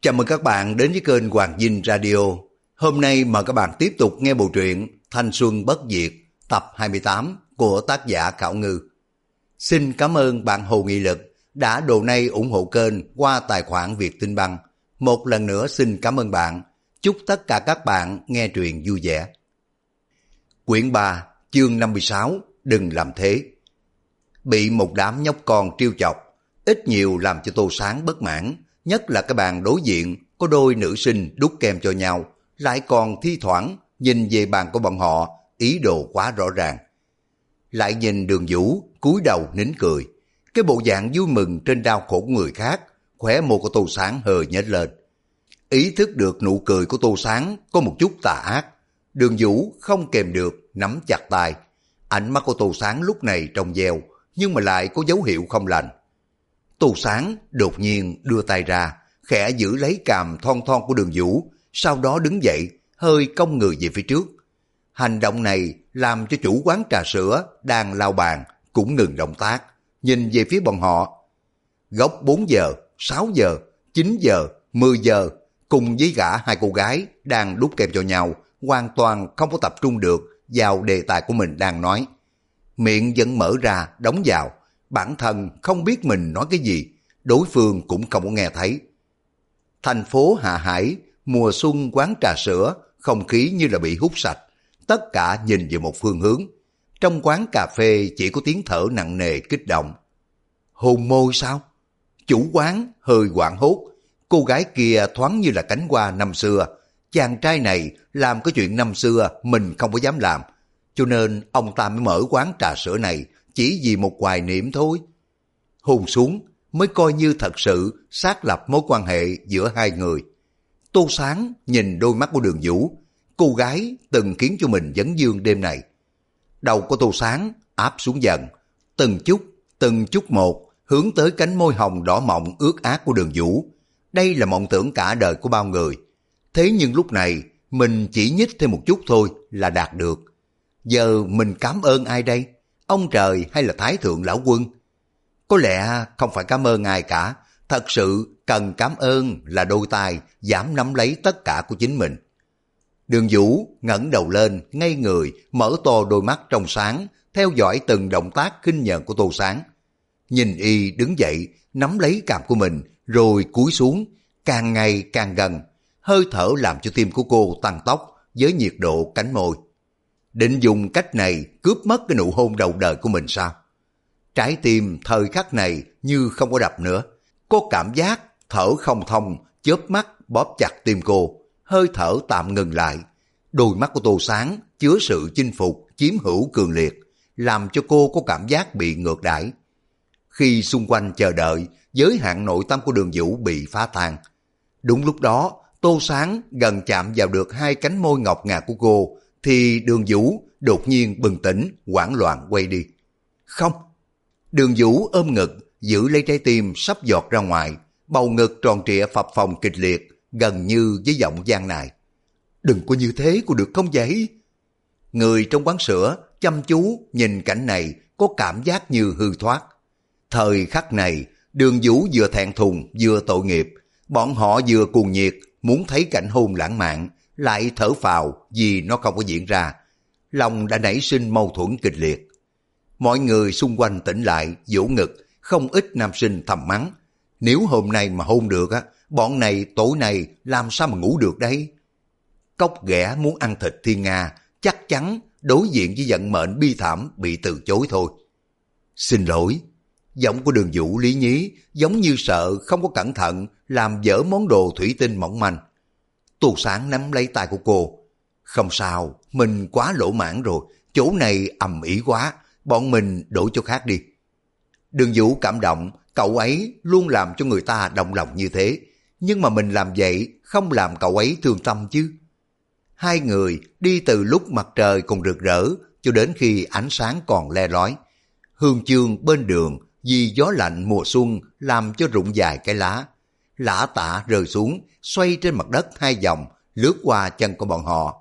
Chào mừng các bạn đến với kênh Hoàng Dinh Radio. Hôm nay mời các bạn tiếp tục nghe bộ truyện Thanh Xuân Bất Diệt tập 28 của tác giả Khảo Ngư. Xin cảm ơn bạn Hồ Nghị Lực đã donate ủng hộ kênh qua tài khoản Vietinbank. Một lần nữa xin cảm ơn bạn. Chúc tất cả các bạn nghe truyện vui vẻ. Quyển 3, chương 56, đừng làm thế. Bị một đám nhóc con trêu chọc, ít nhiều làm cho Tô Sáng bất mãn. Nhất là cái bàn đối diện có đôi nữ sinh đút kem cho nhau, lại còn thi thoảng nhìn về bàn của bọn họ, ý đồ quá rõ ràng. Lại nhìn Đường Vũ cúi đầu nín cười, cái bộ dạng vui mừng trên đau khổ của người khác, khóe môi của Tô Sáng hơi nhếch lên. Ý thức được nụ cười của Tô Sáng có một chút tà ác, Đường Vũ không kèm được nắm chặt tay. Ánh mắt của Tô Sáng lúc này trong veo, nhưng mà lại có dấu hiệu không lành. Tô Sáng đột nhiên đưa tay ra, khẽ giữ lấy cằm thon thon của Đường Vũ, sau đó đứng dậy, hơi cong người về phía trước. Hành động này làm cho chủ quán trà sữa đang lau bàn cũng ngừng động tác, nhìn về phía bọn họ. Góc 4 giờ, 6 giờ, 9 giờ, 10 giờ, cùng với gã hai cô gái đang đút kem cho nhau, hoàn toàn không có tập trung được vào đề tài của mình đang nói. Miệng vẫn mở ra, đóng vào. Bản thân không biết mình nói cái gì, đối phương cũng không có nghe thấy. Thành phố Hạ Hải, mùa xuân quán trà sữa, không khí như là bị hút sạch. Tất cả nhìn về một phương hướng. Trong quán cà phê chỉ có tiếng thở nặng nề kích động. Hôn môi sao? Chủ quán hơi hoảng hốt. Cô gái kia thoáng như là cánh hoa năm xưa. Chàng trai này làm cái chuyện năm xưa mình không có dám làm. Cho nên ông ta mới mở quán trà sữa này chỉ vì một hoài niệm thôi. Hôn xuống mới coi như thật sự xác lập mối quan hệ giữa hai người. Tô Sáng nhìn đôi mắt của Đường Vũ, cô gái từng khiến cho mình vấn vương đêm này. Đầu của Tô Sáng áp xuống dần, từng chút một hướng tới cánh môi hồng đỏ mọng ướt át của Đường Vũ. Đây là mộng tưởng cả đời của bao người. Thế nhưng lúc này mình chỉ nhích thêm một chút thôi là đạt được. Giờ mình cảm ơn ai đây? Ông trời hay là Thái Thượng Lão Quân? Có lẽ không phải cảm ơn ai cả, thật sự cần cảm ơn là đôi tay dám nắm lấy tất cả của chính mình. Đường Vũ ngẩng đầu lên, ngây người, mở to đôi mắt trong sáng, theo dõi từng động tác khinh nhờn của Tô Sáng. Nhìn y đứng dậy, nắm lấy cằm của mình, rồi cúi xuống, càng ngày càng gần, hơi thở làm cho tim của cô tăng tốc với nhiệt độ cánh môi. Định dùng cách này cướp mất cái nụ hôn đầu đời của mình sao? Trái tim thời khắc này như không có đập nữa. Có cảm giác thở không thông, chớp mắt bóp chặt tim cô, hơi thở tạm ngừng lại. Đôi mắt của Tô Sáng chứa sự chinh phục, chiếm hữu cường liệt, làm cho cô có cảm giác bị ngược đãi. Khi xung quanh chờ đợi, giới hạn nội tâm của Đường Vũ bị phá tan. Đúng lúc đó, Tô Sáng gần chạm vào được hai cánh môi ngọc ngà của cô, thì Đường Vũ đột nhiên bừng tỉnh, hoảng loạn quay đi. Không! Đường Vũ ôm ngực, giữ lấy trái tim sắp giọt ra ngoài, bầu ngực tròn trịa phập phồng kịch liệt, gần như với giọng gian nài. Đừng có như thế có được không vậy? Người trong quán sữa chăm chú nhìn cảnh này có cảm giác như hư thoát. Thời khắc này, Đường Vũ vừa thẹn thùng vừa tội nghiệp, bọn họ vừa cuồng nhiệt muốn thấy cảnh hôn lãng mạn, lại thở phào vì nó không có diễn ra. Lòng đã nảy sinh mâu thuẫn kịch liệt. Mọi người xung quanh tỉnh lại, vỗ ngực, không ít nam sinh thầm mắng. Nếu hôm nay mà hôn được á, bọn này tối nay làm sao mà ngủ được đấy? Cóc ghẻ muốn ăn thịt thiên nga, chắc chắn đối diện với vận mệnh bi thảm bị từ chối thôi. Xin lỗi. Giọng của Đường Vũ lý nhí, giống như sợ không có cẩn thận làm vỡ món đồ thủy tinh mỏng manh. Tô Sáng nắm lấy tay của cô. Không sao, mình quá lỗ mãn rồi, chỗ này ầm ĩ quá, bọn mình đổi chỗ khác đi. Đường Vũ cảm động, cậu ấy luôn làm cho người ta động lòng như thế, nhưng mà mình làm vậy không làm cậu ấy thương tâm chứ. Hai người đi từ lúc mặt trời còn rực rỡ cho đến khi ánh sáng còn le lói. Hương chương bên đường vì gió lạnh mùa xuân làm cho rụng dài cái lá. Lã tả rơi xuống, xoay trên mặt đất hai vòng, lướt qua chân của bọn họ.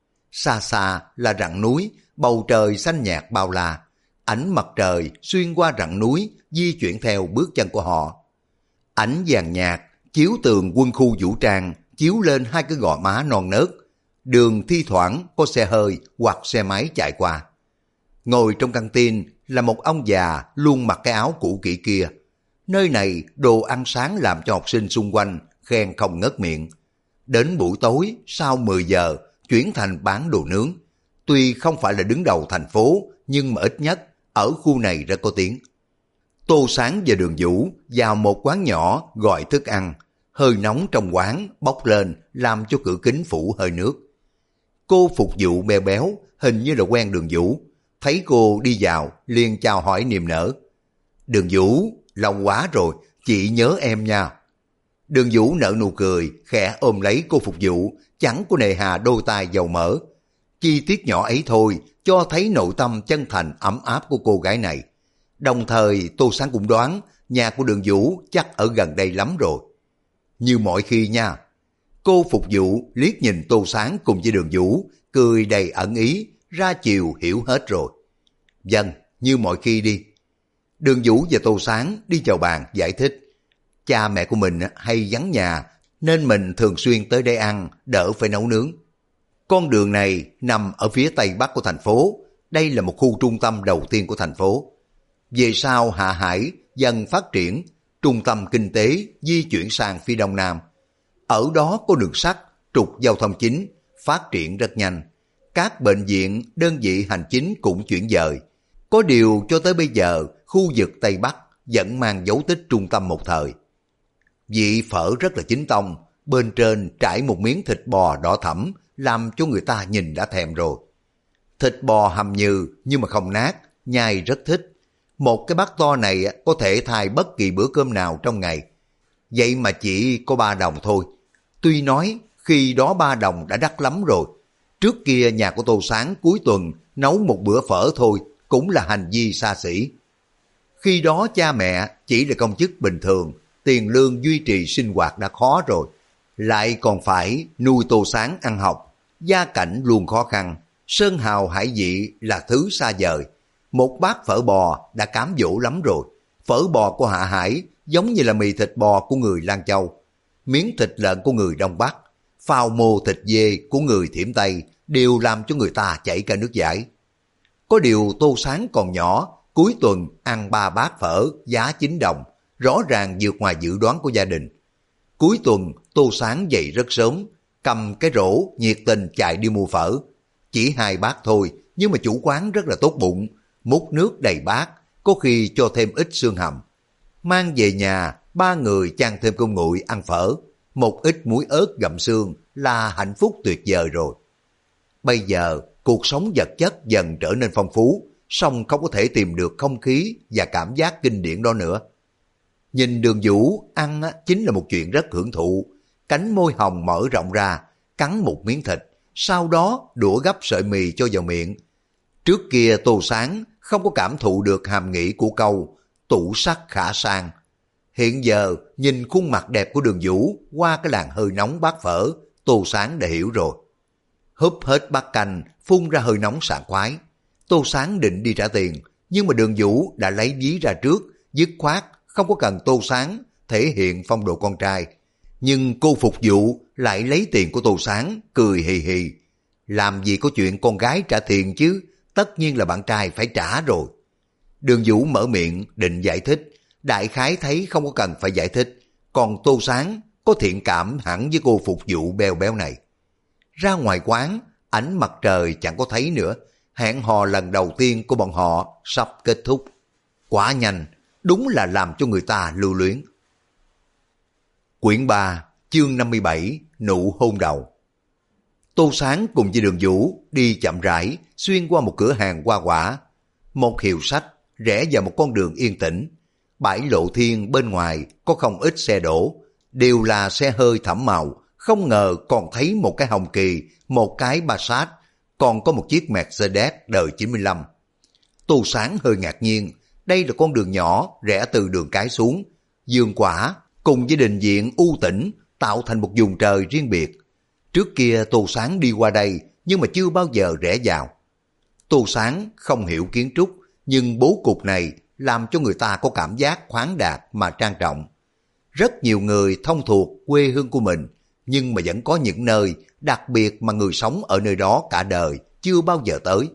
Xa xa là rặng núi, bầu trời xanh nhạt bao la. Ánh mặt trời xuyên qua rặng núi, di chuyển theo bước chân của họ. Ánh vàng nhạt chiếu tường quân khu vũ trang chiếu lên hai cái gò má non nớt, đường thi thoảng có xe hơi hoặc xe máy chạy qua. Ngồi trong căng tin là một ông già luôn mặc cái áo cũ kỹ kia. Nơi này đồ ăn sáng làm cho học sinh xung quanh khen không ngớt miệng. Đến buổi tối sau 10 giờ chuyển thành bán đồ nướng. Tuy không phải là đứng đầu thành phố nhưng mà ít nhất ở khu này rất có tiếng. Tô Sáng và Đường Vũ vào một quán nhỏ gọi thức ăn. Hơi nóng trong quán bốc lên làm cho cửa kính phủ hơi nước. Cô phục vụ béo béo hình như là quen Đường Vũ. Thấy cô đi vào liền chào hỏi niềm nở. Đường Vũ, lâu quá rồi, chị nhớ em nha. Đường Vũ nở nụ cười, khẽ ôm lấy cô phục vụ, chẳng có nề hà đôi tay dầu mỡ. Chi tiết nhỏ ấy thôi cho thấy nội tâm chân thành ấm áp của cô gái này. Đồng thời Tô Sáng cũng đoán nhà của Đường Vũ chắc ở gần đây lắm rồi. Như mọi khi nha. Cô phục vụ liếc nhìn Tô Sáng cùng với Đường Vũ, cười đầy ẩn ý, ra chiều hiểu hết rồi. Vâng, như mọi khi đi. Đường Vũ và Tô Sáng đi chào bàn giải thích. Cha mẹ của mình hay vắng nhà nên mình thường xuyên tới đây ăn, đỡ phải nấu nướng. Con đường này nằm ở phía tây bắc của thành phố. Đây là một khu trung tâm đầu tiên của thành phố. Về sau Hạ Hải dần phát triển, trung tâm kinh tế di chuyển sang phía đông nam. Ở đó có đường sắt, trục giao thông chính, phát triển rất nhanh. Các bệnh viện, đơn vị hành chính cũng chuyển dời. Có điều cho tới bây giờ, khu vực Tây Bắc vẫn mang dấu tích trung tâm một thời. Vị phở rất là chính tông, bên trên trải một miếng thịt bò đỏ thẫm, làm cho người ta nhìn đã thèm rồi. Thịt bò hầm nhừ nhưng mà không nát, nhai rất thích. Một cái bát to này có thể thay bất kỳ bữa cơm nào trong ngày. Vậy mà chỉ có 3 đồng thôi. Tuy nói khi đó 3 đồng đã đắt lắm rồi. Trước kia nhà của Tô Sáng cuối tuần nấu một bữa phở thôi cũng là hành vi xa xỉ. Khi đó cha mẹ chỉ là công chức bình thường, tiền lương duy trì sinh hoạt đã khó rồi. Lại còn phải nuôi Tô Sáng ăn học, gia cảnh luôn khó khăn. Sơn hào hải vị là thứ xa vời. Một bát phở bò đã cám dỗ lắm rồi. Phở bò của Hạ Hải giống như là mì thịt bò của người Lan Châu, miếng thịt lợn của người Đông Bắc, phao mô thịt dê của người Thiểm Tây đều làm cho người ta chảy cả nước dãi. Có điều Tô Sáng còn nhỏ, cuối tuần ăn 3 bát phở giá 9 đồng, rõ ràng vượt ngoài dự đoán của gia đình. Cuối tuần Tô Sáng dậy rất sớm, cầm cái rổ nhiệt tình chạy đi mua phở. Chỉ 2 bát thôi, nhưng mà chủ quán rất là tốt bụng, múc nước đầy bát, có khi cho thêm ít xương hầm. Mang về nhà, 3 người chan thêm cơm nguội ăn phở, một ít muối ớt gặm xương là hạnh phúc tuyệt vời rồi. Bây giờ, cuộc sống vật chất dần trở nên phong phú, song không có thể tìm được không khí và cảm giác kinh điển đó nữa. Nhìn Đường Vũ ăn chính là một chuyện rất hưởng thụ, cánh môi hồng mở rộng ra, cắn một miếng thịt, sau đó đũa gắp sợi mì cho vào miệng. Trước kia Tô Sáng không có cảm thụ được hàm nghĩa của câu tủ sắc khả sang. Hiện giờ nhìn khuôn mặt đẹp của Đường Vũ qua cái làn hơi nóng bát phở, Tô Sáng đã hiểu rồi. Húp hết bát canh, phun ra hơi nóng sảng khoái. Tô Sáng định đi trả tiền, nhưng mà Đường Vũ đã lấy ví ra trước, dứt khoát không có cần Tô Sáng thể hiện phong độ con trai. Nhưng cô phục vụ lại lấy tiền của Tô Sáng, cười hì hì. Làm gì có chuyện con gái trả tiền chứ, tất nhiên là bạn trai phải trả rồi. Đường Vũ mở miệng định giải thích, đại khái thấy không có cần phải giải thích, còn Tô Sáng có thiện cảm hẳn với cô phục vụ beo béo này. Ra ngoài quán, ánh mặt trời chẳng có thấy nữa, hẹn hò lần đầu tiên của bọn họ sắp kết thúc. Quá nhanh, đúng là làm cho người ta lưu luyến. Quyển 3, chương 57, nụ hôn đầu. Tô Sáng cùng với Đường Vũ đi chậm rãi xuyên qua một cửa hàng hoa quả, một hiệu sách, rẽ vào một con đường yên tĩnh. Bãi lộ thiên bên ngoài có không ít xe đổ, đều là xe hơi thẫm màu, không ngờ còn thấy một cái Hồng Kỳ, một cái Passat, còn có một chiếc Mercedes đời 95. Tô Sáng hơi ngạc nhiên, đây là con đường nhỏ rẽ từ đường cái xuống, vườn quả cùng với đình viện u tĩnh tạo thành một vùng trời riêng biệt. Trước kia Tô Sáng đi qua đây nhưng mà chưa bao giờ rẽ vào. Tô Sáng không hiểu kiến trúc, nhưng bố cục này làm cho người ta có cảm giác khoáng đạt mà trang trọng. rất nhiều người thông thuộc quê hương của mình, nhưng mà vẫn có những nơi đặc biệt mà người sống ở nơi đó cả đời chưa bao giờ tới.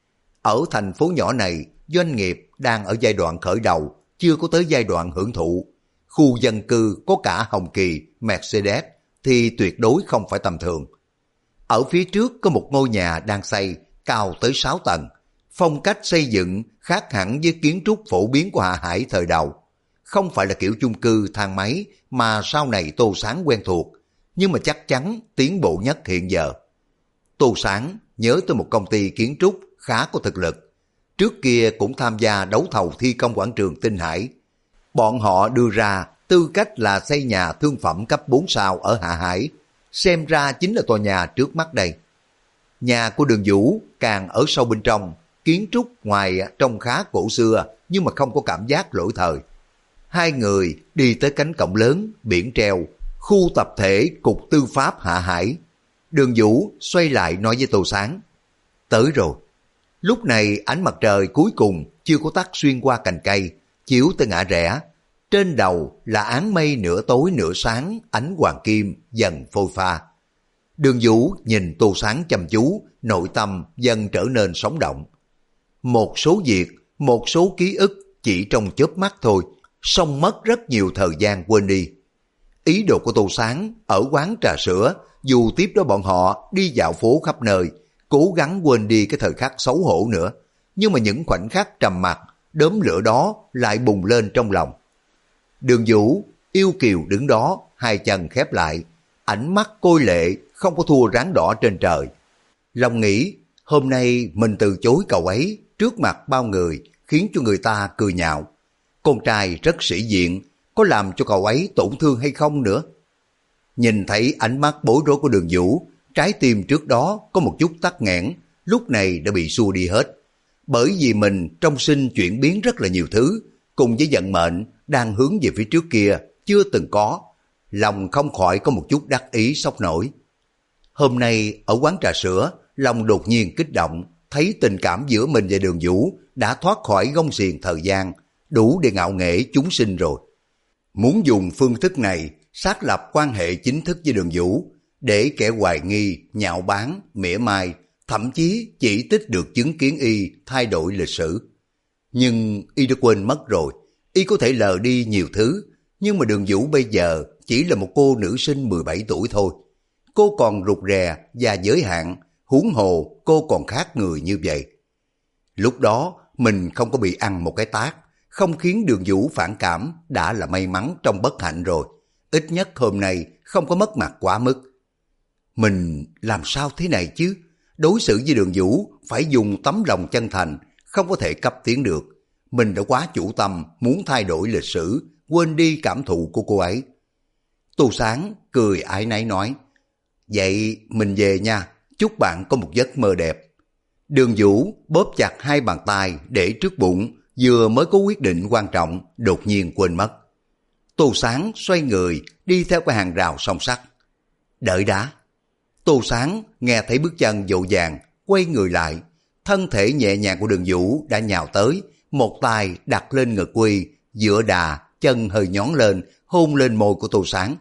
Ở thành phố nhỏ này, doanh nghiệp đang ở giai đoạn khởi đầu, chưa có tới giai đoạn hưởng thụ. Khu dân cư có cả Hồng Kỳ, Mercedes thì tuyệt đối không phải tầm thường. Ở phía trước có một ngôi nhà đang xây, cao tới 6 tầng. Phong cách xây dựng khác hẳn với kiến trúc phổ biến của Hạ Hải thời đầu. Không phải là kiểu chung cư thang máy mà sau này Tô Sáng quen thuộc, nhưng mà chắc chắn tiến bộ nhất hiện giờ. Tô Sáng nhớ tới một công ty kiến trúc khá có thực lực. Trước kia cũng tham gia đấu thầu thi công quảng trường Tinh Hải. Bọn họ đưa ra tư cách là xây nhà thương phẩm cấp 4 sao ở Hạ Hải. Xem ra chính là tòa nhà trước mắt đây. Nhà của Đường Vũ càng ở sâu bên trong, kiến trúc ngoài trông khá cổ xưa nhưng mà không có cảm giác lỗi thời. Hai người đi tới cánh cổng lớn, biển treo, khu tập thể Cục Tư pháp Hạ Hải. Đường Vũ xoay lại nói với Tô Sáng, tới rồi. Lúc này ánh mặt trời cuối cùng chưa có tắt xuyên qua cành cây, chiếu tới ngã rẽ. Trên đầu là áng mây nửa tối nửa sáng, ánh hoàng kim dần phôi pha. Đường Vũ nhìn Tô Sáng chăm chú, nội tâm dần trở nên sống động. Một số việc, một số ký ức chỉ trong chớp mắt thôi, xong mất rất nhiều thời gian quên đi. Ý đồ của Tô Sáng ở quán trà sữa, dù tiếp đó bọn họ đi dạo phố khắp nơi, cố gắng quên đi cái thời khắc xấu hổ nữa. Nhưng mà những khoảnh khắc trầm mặc, đốm lửa đó lại bùng lên trong lòng. Đường Vũ yêu kiều đứng đó, hai chân khép lại, ánh mắt côi lệ không có thua ráng đỏ trên trời. Lòng nghĩ hôm nay mình từ chối cậu ấy trước mặt bao người, khiến cho người ta cười nhạo. Con trai rất sĩ diện, có làm cho cậu ấy tổn thương hay không nữa. Nhìn thấy ánh mắt bối rối của Đường Vũ, trái tim trước đó có một chút tắc nghẽn, lúc này đã bị xua đi hết. Bởi vì mình trong sinh chuyển biến rất là nhiều thứ, cùng với vận mệnh đang hướng về phía trước kia, chưa từng có. Lòng không khỏi có một chút đắc ý sốc nổi. Hôm nay ở quán trà sữa, lòng đột nhiên kích động, thấy tình cảm giữa mình và Đường Vũ đã thoát khỏi gông xiềng thời gian, đủ để ngạo nghễ chúng sinh rồi. Muốn dùng phương thức này xác lập quan hệ chính thức với Đường Vũ, để kẻ hoài nghi, nhạo báng, mỉa mai, thậm chí chỉ tích được chứng kiến y thay đổi lịch sử. Nhưng y đã quên mất rồi, y có thể lờ đi nhiều thứ, nhưng mà Đường Vũ bây giờ chỉ là một cô nữ sinh 17 tuổi thôi. Cô còn rụt rè và giới hạn, huống hồ cô còn khác người như vậy. Lúc đó mình không có bị ăn một cái tát, không khiến Đường Vũ phản cảm đã là may mắn trong bất hạnh rồi. Ít nhất hôm nay không có mất mặt quá mức. Mình làm sao thế này chứ? Đối xử với Đường Vũ phải dùng tấm lòng chân thành, không có thể cấp tiến được. Mình đã quá chủ tâm muốn thay đổi lịch sử, quên đi cảm thụ của cô ấy. Tô Sáng cười ái náy nói, vậy mình về nha, chúc bạn có một giấc mơ đẹp. Đường Vũ bóp chặt hai bàn tay để trước bụng, vừa mới có quyết định quan trọng, đột nhiên quên mất. Tô Sáng xoay người đi theo cái hàng rào song sắt. Đợi đã. Tô Sáng nghe thấy bước chân dội vàng, quay người lại. Thân thể nhẹ nhàng của Đường Vũ đã nhào tới, một tay đặt lên ngực Quy, dựa đà, chân hơi nhón lên, hôn lên môi của Tô Sáng.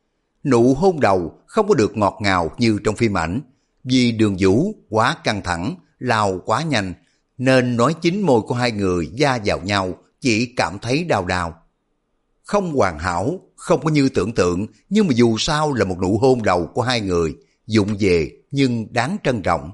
Nụ hôn đầu không có được ngọt ngào như trong phim ảnh, vì Đường Vũ quá căng thẳng, lao quá nhanh, nên nói chính môi của hai người va vào nhau chỉ cảm thấy đau đau. Không hoàn hảo, không có như tưởng tượng, nhưng mà dù sao là một nụ hôn đầu của hai người, vụng về nhưng đáng trân trọng.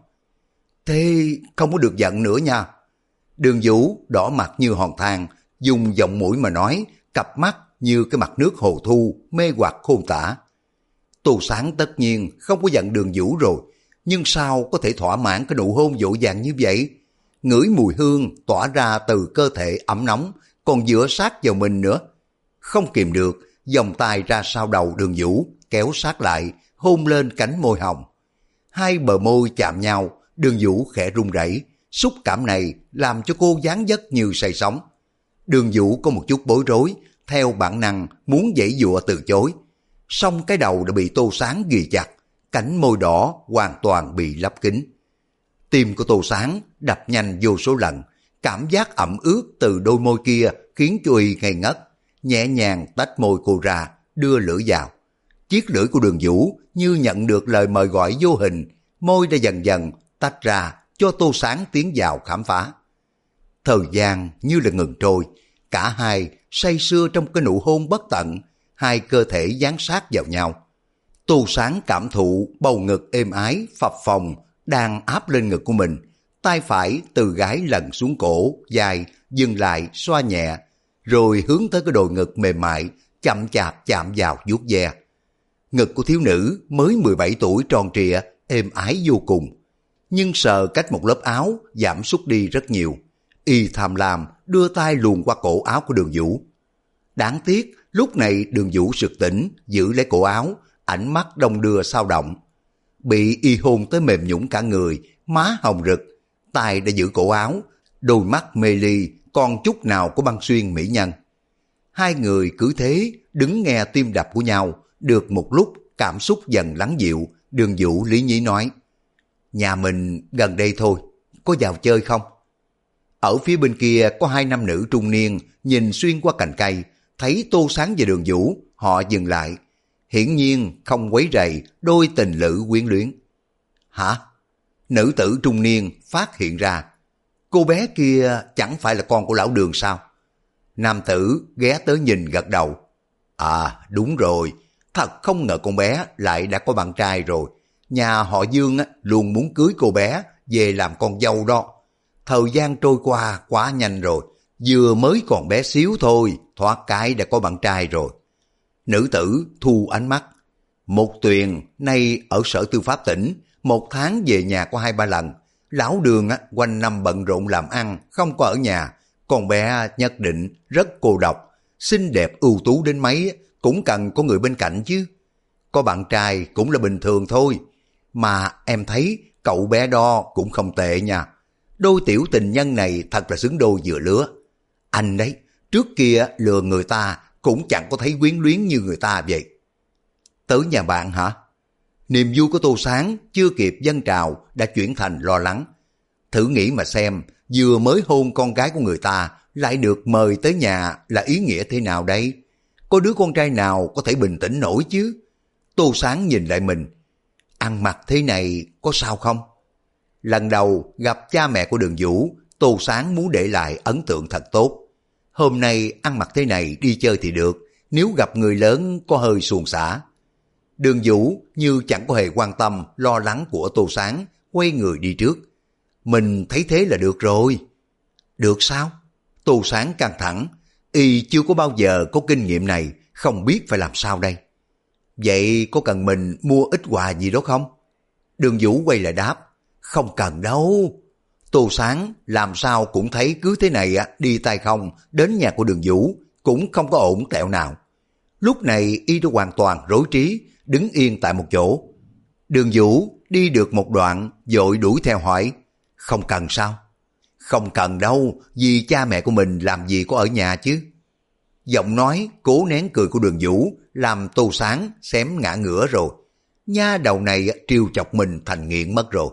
Thế không có được giận nữa nha. Đường Vũ đỏ mặt như hòn than, dùng giọng mũi mà nói, cặp mắt như cái mặt nước hồ thu, mê hoặc khôn tả. Tô Sáng tất nhiên không có giận Đường Vũ rồi, nhưng sao có thể thỏa mãn cái nụ hôn dội vàng như vậy? Ngửi mùi hương tỏa ra từ cơ thể ấm nóng, còn dựa sát vào mình nữa. Không kìm được, vòng tay ra sau đầu Đường Vũ, kéo sát lại, hôn lên cánh môi hồng. Hai bờ môi chạm nhau, Đường Vũ khẽ run rẩy, xúc cảm này làm cho cô dáng dấp như say sóng. Đường Vũ có một chút bối rối, theo bản năng muốn giãy giụa từ chối. Song cái đầu đã bị Tô Sáng ghì chặt, cánh môi đỏ hoàn toàn bị lấp kín. Tim của Tô Sáng đập nhanh vô số lần, cảm giác ẩm ướt từ đôi môi kia khiến cho y ngây ngất, nhẹ nhàng tách môi cô ra, đưa lưỡi vào. Chiếc lưỡi của Đường Vũ như nhận được lời mời gọi vô hình, môi đã dần dần tách ra cho Tô Sáng tiến vào khám phá. Thời gian như là ngừng trôi, cả hai say sưa trong cái nụ hôn bất tận, hai cơ thể dán sát vào nhau. Tô Sáng cảm thụ bầu ngực êm ái, phập phồng đang áp lên ngực của mình, tay phải từ gái lần xuống cổ, dài, dừng lại, xoa nhẹ, rồi hướng tới cái đồi ngực mềm mại, chậm chạp chạm vào vuốt ve. Ngực của thiếu nữ mới 17 tuổi tròn trịa, êm ái vô cùng. Nhưng sờ cách một lớp áo giảm sút đi rất nhiều. Y tham lam đưa tay luồn qua cổ áo của Đường Vũ. Đáng tiếc lúc này Đường Vũ sực tỉnh, giữ lấy cổ áo, ánh mắt đông đưa sao động. Bị y hôn tới mềm nhũn cả người, má hồng rực, tay đã giữ cổ áo, đôi mắt mê ly còn chút nào có băng xuyên mỹ nhân. Hai người cứ thế đứng nghe tim đập của nhau, được một lúc cảm xúc dần lắng dịu. Đường Vũ lý nhí nói: nhà mình gần đây thôi, có vào chơi không? Ở phía bên kia có hai nam nữ trung niên nhìn xuyên qua cành cây, thấy Tô Sáng và Đường Vũ, họ dừng lại, hiển nhiên không quấy rầy đôi tình lữ quyến luyến. Hả? Nữ tử trung niên phát hiện ra, cô bé kia chẳng phải là con của lão Đường sao? Nam tử ghé tới nhìn gật đầu. À đúng rồi, thật không ngờ con bé lại đã có bạn trai rồi. Nhà họ Dương luôn muốn cưới cô bé về làm con dâu đó. Thời gian trôi qua quá nhanh rồi, vừa mới còn bé xíu thôi, thoát cái đã có bạn trai rồi. Nữ tử thu ánh mắt. Một Tuyền nay ở sở tư pháp tỉnh, một tháng về nhà có 2-3 lần. Lão Đường quanh năm bận rộn làm ăn, không có ở nhà. Con bé nhất định rất cô độc, xinh đẹp ưu tú đến mấy cũng cần có người bên cạnh chứ. Có bạn trai cũng là bình thường thôi. Mà em thấy cậu bé đó cũng không tệ nha. Đôi tiểu tình nhân này thật là xứng đôi vừa lứa. Anh đấy, trước kia lừa người ta cũng chẳng có thấy quyến luyến như người ta vậy. Tới nhà bạn hả? Niềm vui của Tô Sáng chưa kịp dâng trào đã chuyển thành lo lắng. Thử nghĩ mà xem, vừa mới hôn con gái của người ta lại được mời tới nhà là ý nghĩa thế nào đây? Có đứa con trai nào có thể bình tĩnh nổi chứ? Tô Sáng nhìn lại mình. Ăn mặc thế này có sao không? Lần đầu gặp cha mẹ của Đường Vũ, Tô Sáng muốn để lại ấn tượng thật tốt. Hôm nay ăn mặc thế này đi chơi thì được, nếu gặp người lớn có hơi xuồng xả. Đường Vũ như chẳng có hề quan tâm lo lắng của Tô Sáng, quay người đi trước. Mình thấy thế là được rồi. Được sao? Tô Sáng căng thẳng, y chưa có bao giờ có kinh nghiệm này, không biết phải làm sao đây. Vậy có cần mình mua ít quà gì đó không? Đường Vũ quay lại đáp, không cần đâu. Tô Sáng làm sao cũng thấy cứ thế này đi tay không đến nhà của Đường Vũ cũng không có ổn tẹo nào. Lúc này y đã hoàn toàn rối trí, đứng yên tại một chỗ. Đường Vũ đi được một đoạn vội đuổi theo hỏi, không cần sao? Không cần đâu, vì cha mẹ của mình làm gì có ở nhà chứ. Giọng nói cố nén cười của Đường Vũ làm Tô Sáng xém ngã ngửa rồi. Nha đầu này trêu chọc mình thành nghiện mất rồi.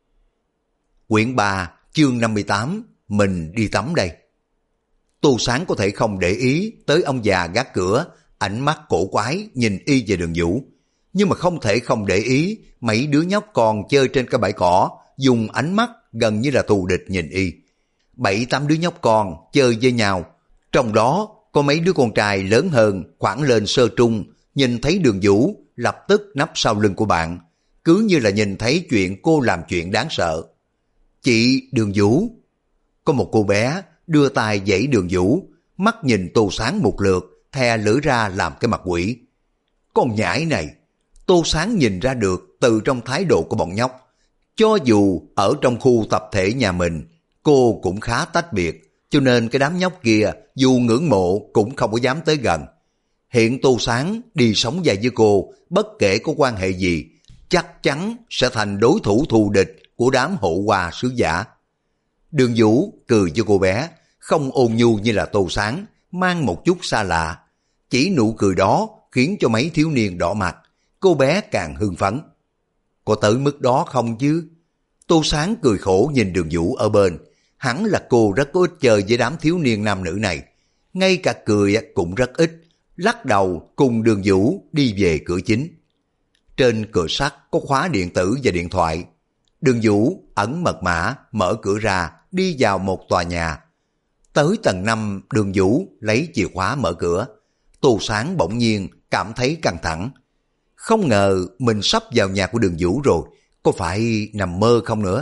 Quyển 3 chương 58, mình đi tắm đây. Tô Sáng có thể không để ý tới ông già gác cửa, ánh mắt cổ quái nhìn y về Đường Vũ. Nhưng mà không thể không để ý mấy đứa nhóc còn chơi trên cái bãi cỏ, dùng ánh mắt gần như là thù địch nhìn y. 7-8 đứa nhóc con chơi với nhau, trong đó có mấy đứa con trai lớn hơn khoảng lên sơ trung, nhìn thấy Đường Vũ lập tức nấp sau lưng của bạn, cứ như là nhìn thấy chuyện cô làm chuyện đáng sợ. Chị Đường Vũ. Có một cô bé đưa tay giãy Đường Vũ, mắt nhìn Tô Sáng một lượt, thè lưỡi ra làm cái mặt quỷ. Con nhãi này, Tô Sáng nhìn ra được từ trong thái độ của bọn nhóc. Cho dù ở trong khu tập thể nhà mình, cô cũng khá tách biệt, cho nên cái đám nhóc kia dù ngưỡng mộ cũng không có dám tới gần. Hiện Tô Sáng đi sống dài với cô, bất kể có quan hệ gì, chắc chắn sẽ thành đối thủ thù địch của đám hộ hoa sứ giả. Đường Vũ cười cho cô bé, không ôn nhu như là Tô Sáng, mang một chút xa lạ. Chỉ nụ cười đó khiến cho mấy thiếu niên đỏ mặt, cô bé càng hưng phấn. Có tới mức đó không chứ? Tô Sáng cười khổ nhìn Đường Vũ ở bên, hẳn là cô rất có ít chơi với đám thiếu niên nam nữ này. Ngay cả cười cũng rất ít, lắc đầu cùng Đường Vũ đi về cửa chính. Trên cửa sắt có khóa điện tử và điện thoại. Đường Vũ ẩn mật mã mở cửa ra đi vào một tòa nhà. Tới tầng 5, Đường Vũ lấy chìa khóa mở cửa. Tô Sáng bỗng nhiên cảm thấy căng thẳng. Không ngờ mình sắp vào nhà của Đường Vũ rồi, có phải nằm mơ không nữa?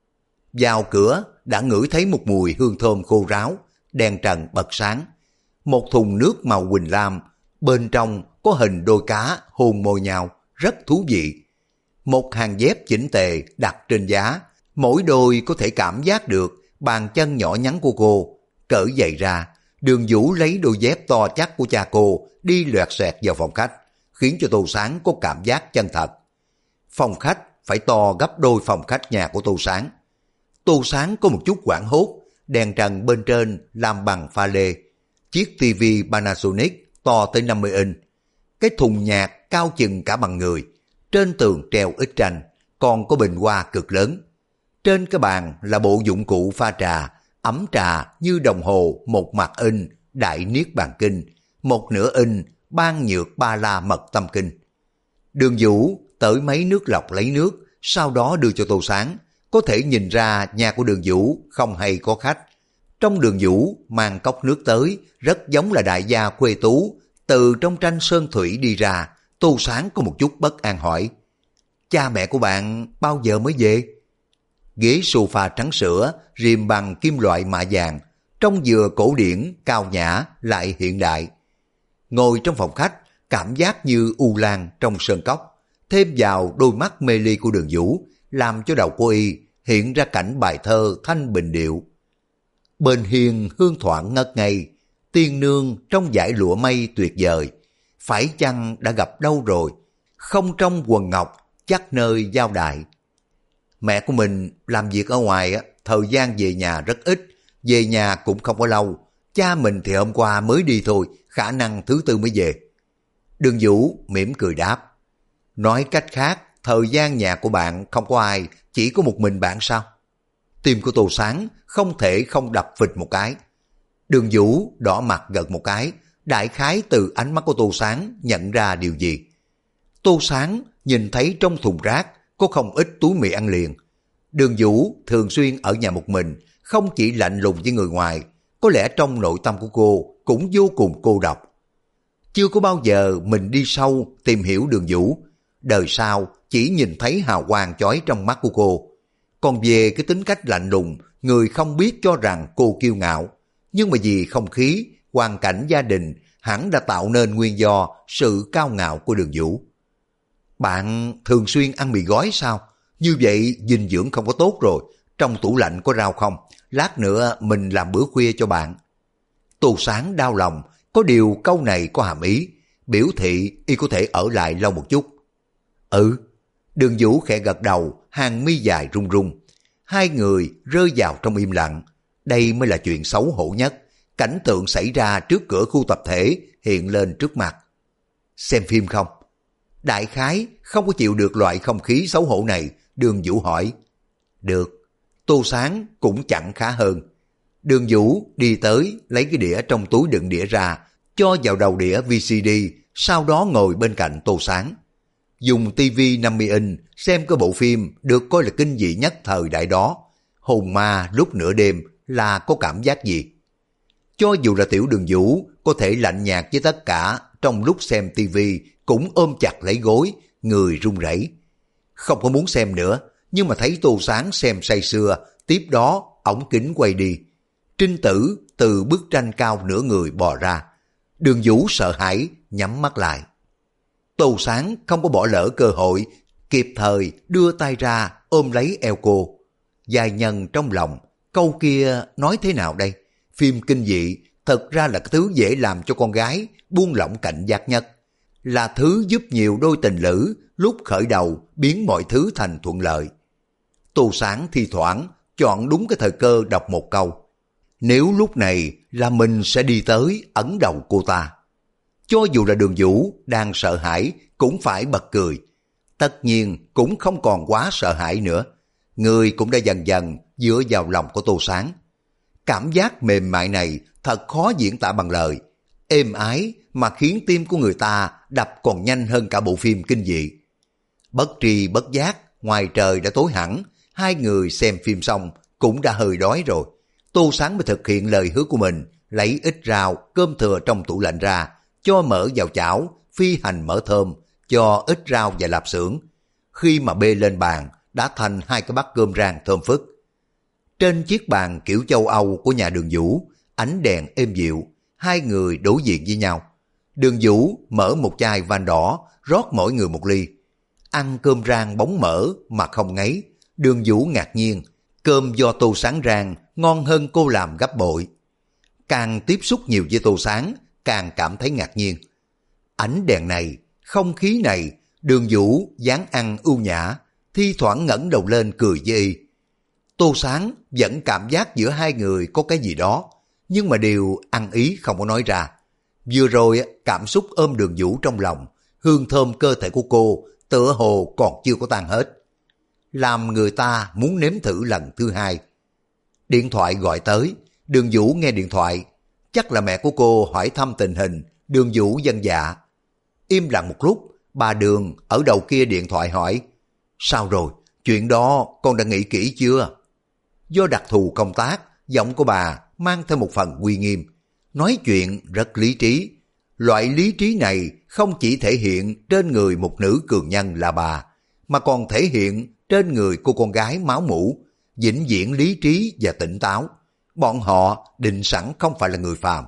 Vào cửa đã ngửi thấy một mùi hương thơm khô ráo, đèn trần bật sáng. Một thùng nước màu huỳnh lam, bên trong có hình đôi cá hôn môi nhau, rất thú vị. Một hàng dép chỉnh tề đặt trên giá, mỗi đôi có thể cảm giác được bàn chân nhỏ nhắn của cô. Cởi giày ra, Đường Vũ lấy đôi dép to chắc của cha cô đi loẹt xoẹt vào phòng khách, khiến cho Tô Sáng có cảm giác chân thật. Phòng khách phải to gấp đôi phòng khách nhà của Tô Sáng. Tô Sáng có một chút hoảng hốt, đèn trần bên trên làm bằng pha lê, chiếc tivi Panasonic to tới 50 inch, cái thùng nhạc cao chừng cả bằng người, trên tường treo ít tranh, còn có bình hoa cực lớn. Trên cái bàn là bộ dụng cụ pha trà, ấm trà như đồng hồ, một mặt in Đại Niết Bàn Kinh, một nửa in Ban Nhược Ba La Mật Tâm Kinh. Đường Vũ tới mấy nước lọc lấy nước, sau đó đưa cho Tô Sáng. Có thể nhìn ra nhà của Đường Vũ không hay có khách. Trong Đường Vũ mang cốc nước tới, rất giống là đại gia khuê tú, từ trong tranh sơn thủy đi ra. Tô Sáng có một chút bất an hỏi, cha mẹ của bạn bao giờ mới về? Ghế sofa trắng sữa, rìm bằng kim loại mạ vàng, trông vừa cổ điển, cao nhã, lại hiện đại. Ngồi trong phòng khách, cảm giác như u lan trong sơn cốc, thêm vào đôi mắt mê ly của Đường Vũ, làm cho đầu cô y hiện ra cảnh bài thơ thanh bình điệu. Bên hiên hương thoảng ngất ngây, tiên nương trong dải lụa mây tuyệt vời, phải chăng đã gặp đâu rồi, không trong quần ngọc, chắc nơi giao đại. Mẹ của mình làm việc ở ngoài, thời gian về nhà rất ít, về nhà cũng không có lâu. Cha mình thì hôm qua mới đi thôi, khả năng thứ tư mới về. Đường Vũ mỉm cười đáp, nói cách khác, thời gian nhà của bạn không có ai, chỉ có một mình bạn sao? Tim của Tô Sáng không thể không đập phịch một cái. Đường Vũ đỏ mặt gật một cái, đại khái từ ánh mắt của Tô Sáng nhận ra điều gì. Tô Sáng nhìn thấy trong thùng rác có không ít túi mì ăn liền. Đường Vũ thường xuyên ở nhà một mình, không chỉ lạnh lùng với người ngoài, có lẽ trong nội tâm của cô cũng vô cùng cô độc. Chưa có bao giờ mình đi sâu tìm hiểu Đường Vũ, đời sau chỉ nhìn thấy hào quang chói trong mắt của cô. Còn về cái tính cách lạnh lùng, người không biết cho rằng cô kiêu ngạo, nhưng mà vì không khí, hoàn cảnh gia đình hẳn đã tạo nên nguyên do sự cao ngạo của Đường Vũ. Bạn thường xuyên ăn mì gói sao? Như vậy dinh dưỡng không có tốt rồi. Trong tủ lạnh có rau không? Lát nữa mình làm bữa khuya cho bạn. Tô Sáng đau lòng, có điều câu này có hàm ý, biểu thị y có thể ở lại lâu một chút. Ừ. Đường Vũ khẽ gật đầu, hàng mi dài run run. Hai người rơi vào trong im lặng. Đây mới là chuyện xấu hổ nhất. Cảnh tượng xảy ra trước cửa khu tập thể hiện lên trước mặt. Xem phim không? Đại khái không có chịu được loại không khí xấu hổ này, Đường Vũ hỏi. Được. Tô Sáng cũng chẳng khá hơn. Đường Vũ đi tới lấy cái đĩa trong túi đựng đĩa ra, cho vào đầu đĩa VCD, sau đó ngồi bên cạnh Tô Sáng. Dùng tivi 50 inch xem cái bộ phim được coi là kinh dị nhất thời đại đó. Hồn ma lúc nửa đêm là có cảm giác gì? Cho dù là tiểu Đường Vũ có thể lạnh nhạt với tất cả, trong lúc xem tivi cũng ôm chặt lấy gối, người run rẩy. Không có muốn xem nữa, nhưng mà thấy Tô Sáng xem say sưa, tiếp đó ống kính quay đi. Trinh Tử từ bức tranh cao nửa người bò ra. Đường Vũ sợ hãi, nhắm mắt lại. Tô Sáng không có bỏ lỡ cơ hội, kịp thời đưa tay ra ôm lấy eo cô. Giai nhân trong lòng, câu kia nói thế nào đây? Phim kinh dị thật ra là cái thứ dễ làm cho con gái buông lỏng cảnh giác nhất, là thứ giúp nhiều đôi tình lữ lúc khởi đầu biến mọi thứ thành thuận lợi. Tô Sáng thi thoảng chọn đúng cái thời cơ đọc một câu. Nếu lúc này là mình sẽ đi tới ấn đầu cô ta. Cho dù là Đường Vũ đang sợ hãi cũng phải bật cười. Tất nhiên cũng không còn quá sợ hãi nữa. Người cũng đã dần dần dựa vào lòng của Tô Sáng. Cảm giác mềm mại này thật khó diễn tả bằng lời. êm ái mà khiến tim của người ta đập còn nhanh hơn cả bộ phim kinh dị. Bất tri bất giác, ngoài trời đã tối hẳn, hai người xem phim xong cũng đã hơi đói rồi. Tô Sáng mới thực hiện lời hứa của mình, lấy ít rau, cơm thừa trong tủ lạnh ra, cho mỡ vào chảo, phi hành mỡ thơm, cho ít rau và lạp xưởng. Khi mà bê lên bàn, đã thành hai cái bát cơm rang thơm phức. Trên chiếc bàn kiểu châu Âu của nhà Đường Vũ, ánh đèn êm dịu, hai người đối diện với nhau. Đường Vũ mở một chai vang đỏ, rót mỗi người một ly. Ăn cơm rang bóng mỡ mà không ngấy. Đường Vũ ngạc nhiên, cơm do Tô Sáng rang ngon hơn cô làm gấp bội. Càng tiếp xúc nhiều với Tô Sáng, càng cảm thấy ngạc nhiên. Ánh đèn này, không khí này, Đường Vũ dáng ăn ưu nhã, thi thoảng ngẩng đầu lên cười với y. Tô Sáng vẫn cảm giác giữa hai người có cái gì đó, nhưng mà đều ăn ý không có nói ra. Vừa rồi cảm xúc ôm Đường Vũ trong lòng, hương thơm cơ thể của cô tựa hồ còn chưa có tan hết, làm người ta muốn nếm thử lần thứ hai. Điện thoại gọi tới, Đường Vũ nghe điện thoại, chắc là mẹ của cô hỏi thăm tình hình. Đường Vũ vâng dạ. Im lặng một lúc, bà Đường ở đầu kia điện thoại hỏi, sao rồi, chuyện đó con đã nghĩ kỹ chưa? Do đặc thù công tác, giọng của bà mang theo một phần uy nghiêm, nói chuyện rất lý trí. Loại lý trí này không chỉ thể hiện trên người một nữ cường nhân là bà, mà còn thể hiện trên người cô con gái máu mủ, vĩnh viễn lý trí và tỉnh táo. Bọn họ định sẵn không phải là người phàm.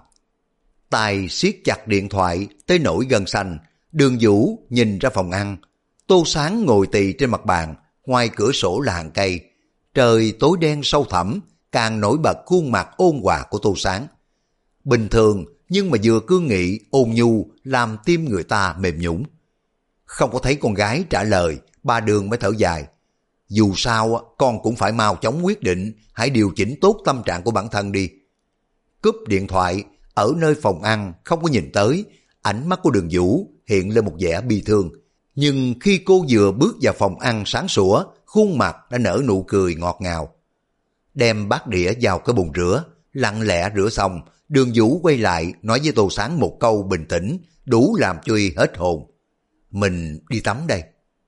Tài siết chặt điện thoại tới nỗi gân xanh. Đường Vũ nhìn ra phòng ăn. Tô Sáng ngồi tì trên mặt bàn, ngoài cửa sổ là hàng cây. Trời tối đen sâu thẳm, càng nổi bật khuôn mặt ôn hòa của Tô Sáng. Bình thường nhưng mà vừa cương nghị ôn nhu, làm tim người ta mềm nhũn. Không có thấy con gái trả lời, bà Đường mới thở dài. Dù sao con cũng phải mau chóng quyết định, hãy điều chỉnh tốt tâm trạng của bản thân đi. Cúp điện thoại, ở nơi phòng ăn không có nhìn tới, ánh mắt của Đường Vũ hiện lên một vẻ bi thương. Nhưng khi cô vừa bước vào phòng ăn sáng sủa, khuôn mặt đã nở nụ cười ngọt ngào. Đem bát đĩa vào cái bồn rửa, lặng lẽ rửa xong, Đường Vũ quay lại nói với Tô Sáng một câu bình tĩnh, đủ làm cho y hết hồn. Mình đi tắm đây.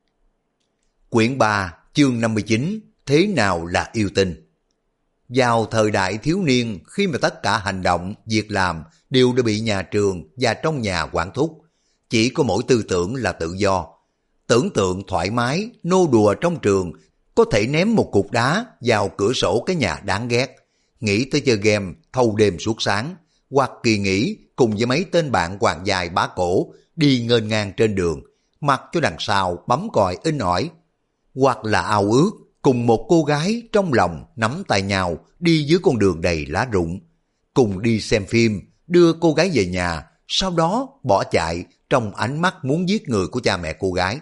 Quyển 3, chương 59, thế nào là yêu tinh? Vào thời đại thiếu niên, khi mà tất cả hành động, việc làm đều đã bị nhà trường và trong nhà quản thúc, chỉ có mỗi tư tưởng là tự do. Tưởng tượng thoải mái, nô đùa trong trường, có thể ném một cục đá vào cửa sổ cái nhà đáng ghét, nghĩ tới chơi game thâu đêm suốt sáng, hoặc kỳ nghỉ cùng với mấy tên bạn hoàng dài bá cổ đi nghênh ngang trên đường, mặc cho đằng sau bấm còi in ỏi, hoặc là ao ước cùng một cô gái trong lòng nắm tay nhau đi dưới con đường đầy lá rụng, cùng đi xem phim, đưa cô gái về nhà, sau đó bỏ chạy trong ánh mắt muốn giết người của cha mẹ cô gái.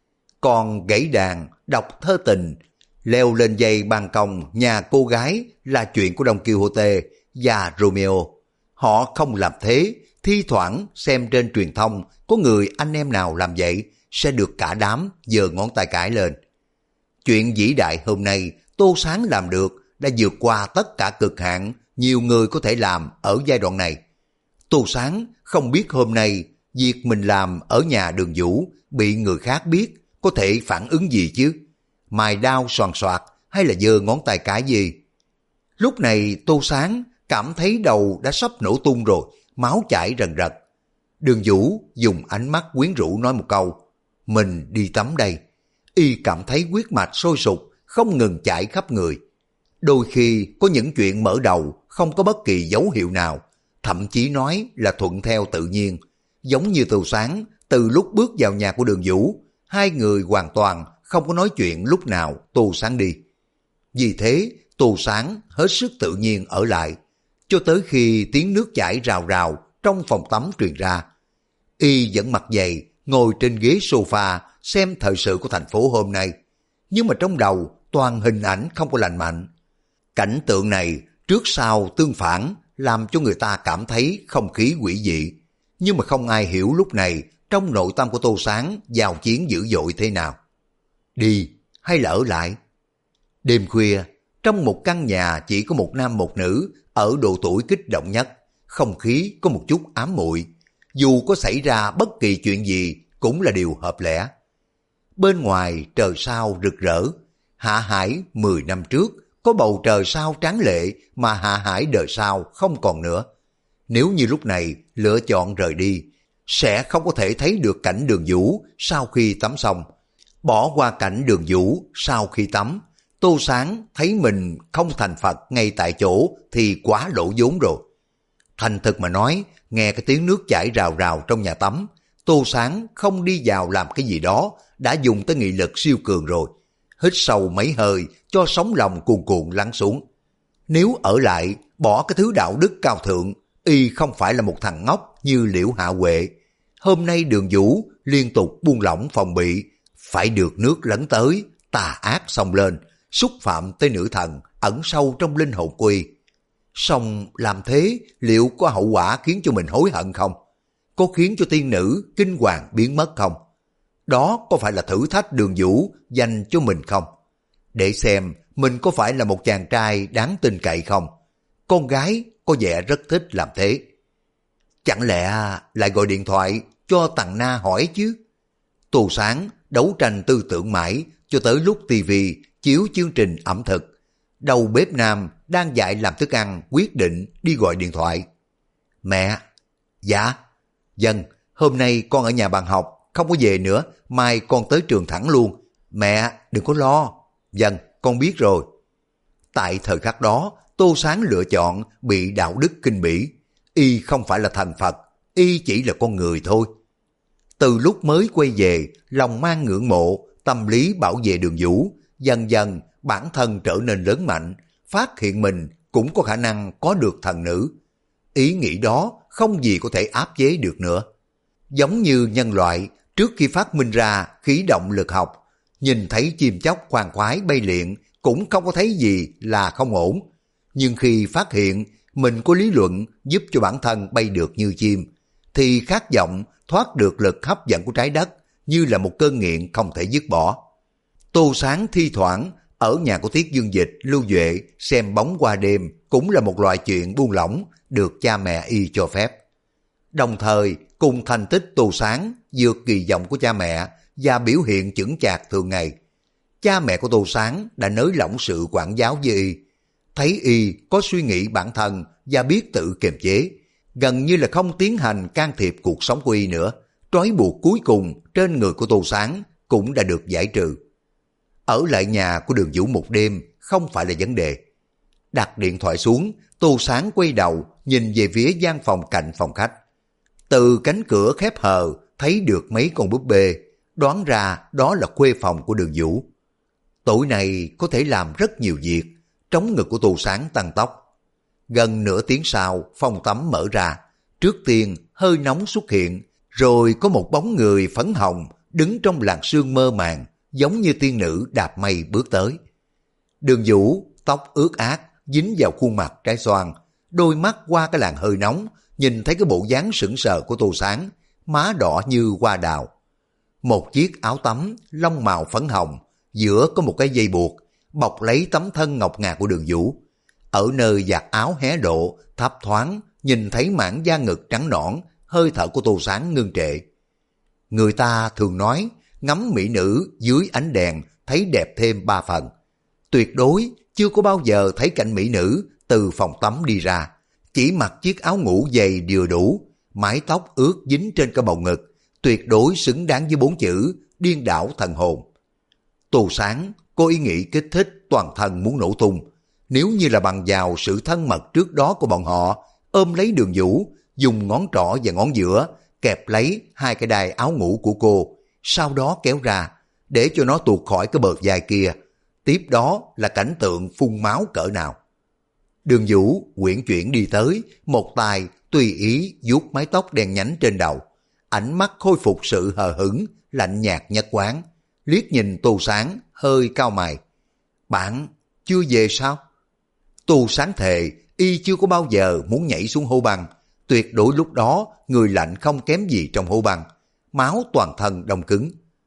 Còn gãy đàn, đọc thơ tình, leo lên dây ban công nhà cô gái là chuyện của Don Quixote và Romeo. Họ không làm thế, thi thoảng xem trên truyền thông có người anh em nào làm vậy sẽ được cả đám giơ ngón tay cái lên. Chuyện vĩ đại hôm nay Tô Sáng làm được đã vượt qua tất cả cực hạn nhiều người có thể làm ở giai đoạn này. Tô Sáng không biết hôm nay việc mình làm ở nhà Đường Vũ bị người khác biết có thể phản ứng gì chứ? Mài đao xoàn xoạc hay là giơ ngón tay cái gì? Lúc này Tô Sáng cảm thấy đầu đã sắp nổ tung rồi, máu chảy rần rật. Đường Vũ dùng ánh mắt quyến rũ nói một câu, mình đi tắm đây. Y cảm thấy huyết mạch sôi sục, không ngừng chảy khắp người. Đôi khi có những chuyện mở đầu không có bất kỳ dấu hiệu nào, thậm chí nói là thuận theo tự nhiên. Giống như Tô Sáng, từ lúc bước vào nhà của Đường Vũ, hai người hoàn toàn không có nói chuyện lúc nào Tô Sáng đi. Vì thế, Tô Sáng hết sức tự nhiên ở lại, cho tới khi tiếng nước chảy rào rào trong phòng tắm truyền ra. Y vẫn mặc giày, ngồi trên ghế sofa xem thời sự của thành phố hôm nay. Nhưng mà trong đầu toàn hình ảnh không có lành mạnh. Cảnh tượng này trước sau tương phản làm cho người ta cảm thấy không khí quỷ dị. Nhưng mà không ai hiểu lúc này trong nội tâm của Tô Sáng giao chiến dữ dội thế nào. Đi hay là ở lại? Đêm khuya, trong một căn nhà chỉ có một nam một nữ ở độ tuổi kích động nhất, không khí có một chút ám muội. Dù có xảy ra bất kỳ chuyện gì cũng là điều hợp lẽ. Bên ngoài trời sao rực rỡ. Hạ Hải 10 năm trước có bầu trời sao tráng lệ mà Hạ Hải đời sau không còn nữa. Nếu như lúc này lựa chọn rời đi, sẽ không có thể thấy được cảnh Đường Vũ sau khi tắm xong. Bỏ qua cảnh Đường Vũ sau khi tắm, Tô Sáng thấy mình không thành Phật ngay tại chỗ thì quá lỗ vốn rồi. Thành thực mà nói, nghe cái tiếng nước chảy rào rào trong nhà tắm, Tô Sáng không đi vào làm cái gì đó, đã dùng tới nghị lực siêu cường rồi. Hít sâu mấy hơi cho sóng lòng cuồn cuộn lắng xuống. Nếu ở lại, bỏ cái thứ đạo đức cao thượng, y không phải là một thằng ngốc như Liễu Hạ Huệ. Hôm nay Đường Vũ liên tục buông lỏng phòng bị, phải được nước lấn tới, tà ác xông lên, xúc phạm tới nữ thần ẩn sâu trong linh hồn quy. Song làm thế liệu có hậu quả khiến cho mình hối hận không? Có khiến cho tiên nữ kinh hoàng biến mất không? Đó có phải là thử thách Đường Vũ dành cho mình không? Để xem mình có phải là một chàng trai đáng tin cậy không? Con gái có vẻ rất thích làm thế. Chẳng lẽ lại gọi điện thoại cho Tằng Na hỏi chứ? Tô Sáng đấu tranh tư tưởng mãi cho tới lúc tivi chiếu chương trình ẩm thực. Đầu bếp nam đang dạy làm thức ăn quyết định đi gọi điện thoại. Mẹ! Dạ! Dân, hôm nay con ở nhà bạn học, không có về nữa, mai con tới trường thẳng luôn. Mẹ, đừng có lo. Dân, con biết rồi. Tại thời khắc đó, Tô Sáng lựa chọn bị đạo đức kinh bỉ. Y không phải là thần Phật, y chỉ là con người thôi. Từ lúc mới quay về, lòng mang ngưỡng mộ, tâm lý bảo vệ Đường Vũ, dần dần bản thân trở nên lớn mạnh, phát hiện mình cũng có khả năng có được thần nữ. Ý nghĩ đó không gì có thể áp chế được nữa. Giống như nhân loại trước khi phát minh ra khí động lực học, nhìn thấy chim chóc khoan khoái bay liệng cũng không có thấy gì là không ổn. Nhưng khi phát hiện mình có lý luận giúp cho bản thân bay được như chim, thì khát vọng thoát được lực hấp dẫn của trái đất như là một cơn nghiện không thể dứt bỏ. Tô Sáng thi thoảng ở nhà của Tiết Dương Dịch, Lưu Duệ xem bóng qua đêm cũng là một loại chuyện buông lỏng được cha mẹ y cho phép. Đồng thời cùng thành tích Tô Sáng vượt kỳ vọng của cha mẹ và biểu hiện chững chạc thường ngày. Cha mẹ của Tô Sáng đã nới lỏng sự quản giáo với y, thấy y có suy nghĩ bản thân và biết tự kiềm chế, gần như là không tiến hành can thiệp cuộc sống của y nữa. Trói buộc cuối cùng trên người của Tô Sáng cũng đã được giải trừ. Ở lại nhà của Đường Vũ một đêm không phải là vấn đề. Đặt điện thoại xuống, Tô Sáng quay đầu nhìn về phía gian phòng cạnh phòng khách. Từ cánh cửa khép hờ thấy được mấy con búp bê, đoán ra đó là khuê phòng của Đường Vũ. Tối nay có thể làm rất nhiều việc. Trống ngực của Tô Sáng tăng tốc. Gần nửa tiếng sau, phòng tắm mở ra. Trước tiên hơi nóng xuất hiện, rồi có một bóng người phấn hồng đứng trong làn sương mơ màng, giống như tiên nữ đạp mây bước tới. Đường Vũ tóc ướt át dính vào khuôn mặt trái xoan, đôi mắt qua cái làn hơi nóng nhìn thấy cái bộ dáng sững sờ của Tô Sáng, má đỏ như hoa đào. Một chiếc áo tắm lông màu phấn hồng, giữa có một cái dây buộc bọc lấy tấm thân ngọc ngà của Đường Vũ. Ở nơi vạt áo hé lộ thấp thoáng nhìn thấy mảng da ngực trắng nõn, hơi thở của Tô Sáng ngưng trệ. Người ta thường nói ngắm mỹ nữ dưới ánh đèn thấy đẹp thêm 3 phần. Tuyệt đối chưa có bao giờ thấy cảnh mỹ nữ từ phòng tắm đi ra, chỉ mặc chiếc áo ngủ dày vừa đủ, mái tóc ướt dính trên cái bầu ngực, tuyệt đối xứng đáng với 4 chữ điên đảo thần hồn. Tô Sáng có ý nghĩ kích thích toàn thân muốn nổ tung. Nếu như là bằng vào sự thân mật trước đó của bọn họ, ôm lấy Đường Vũ, dùng ngón trỏ và ngón giữa kẹp lấy hai cái đai áo ngủ của cô, sau đó kéo ra để cho nó tuột khỏi cái bờ vai kia. Tiếp đó là cảnh tượng phun máu cỡ nào. Đường Vũ uyển chuyển đi tới, một tay tùy ý vuốt mái tóc đen nhánh trên đầu, ánh mắt khôi phục sự hờ hững lạnh nhạt nhất quán, liếc nhìn Tô Sáng hơi cau mày. Bạn chưa về sao? Tô Sáng thề y chưa có bao giờ muốn nhảy xuống hố băng, tuyệt đối lúc đó người lạnh không kém gì trong hố băng, máu toàn thân đông cứng.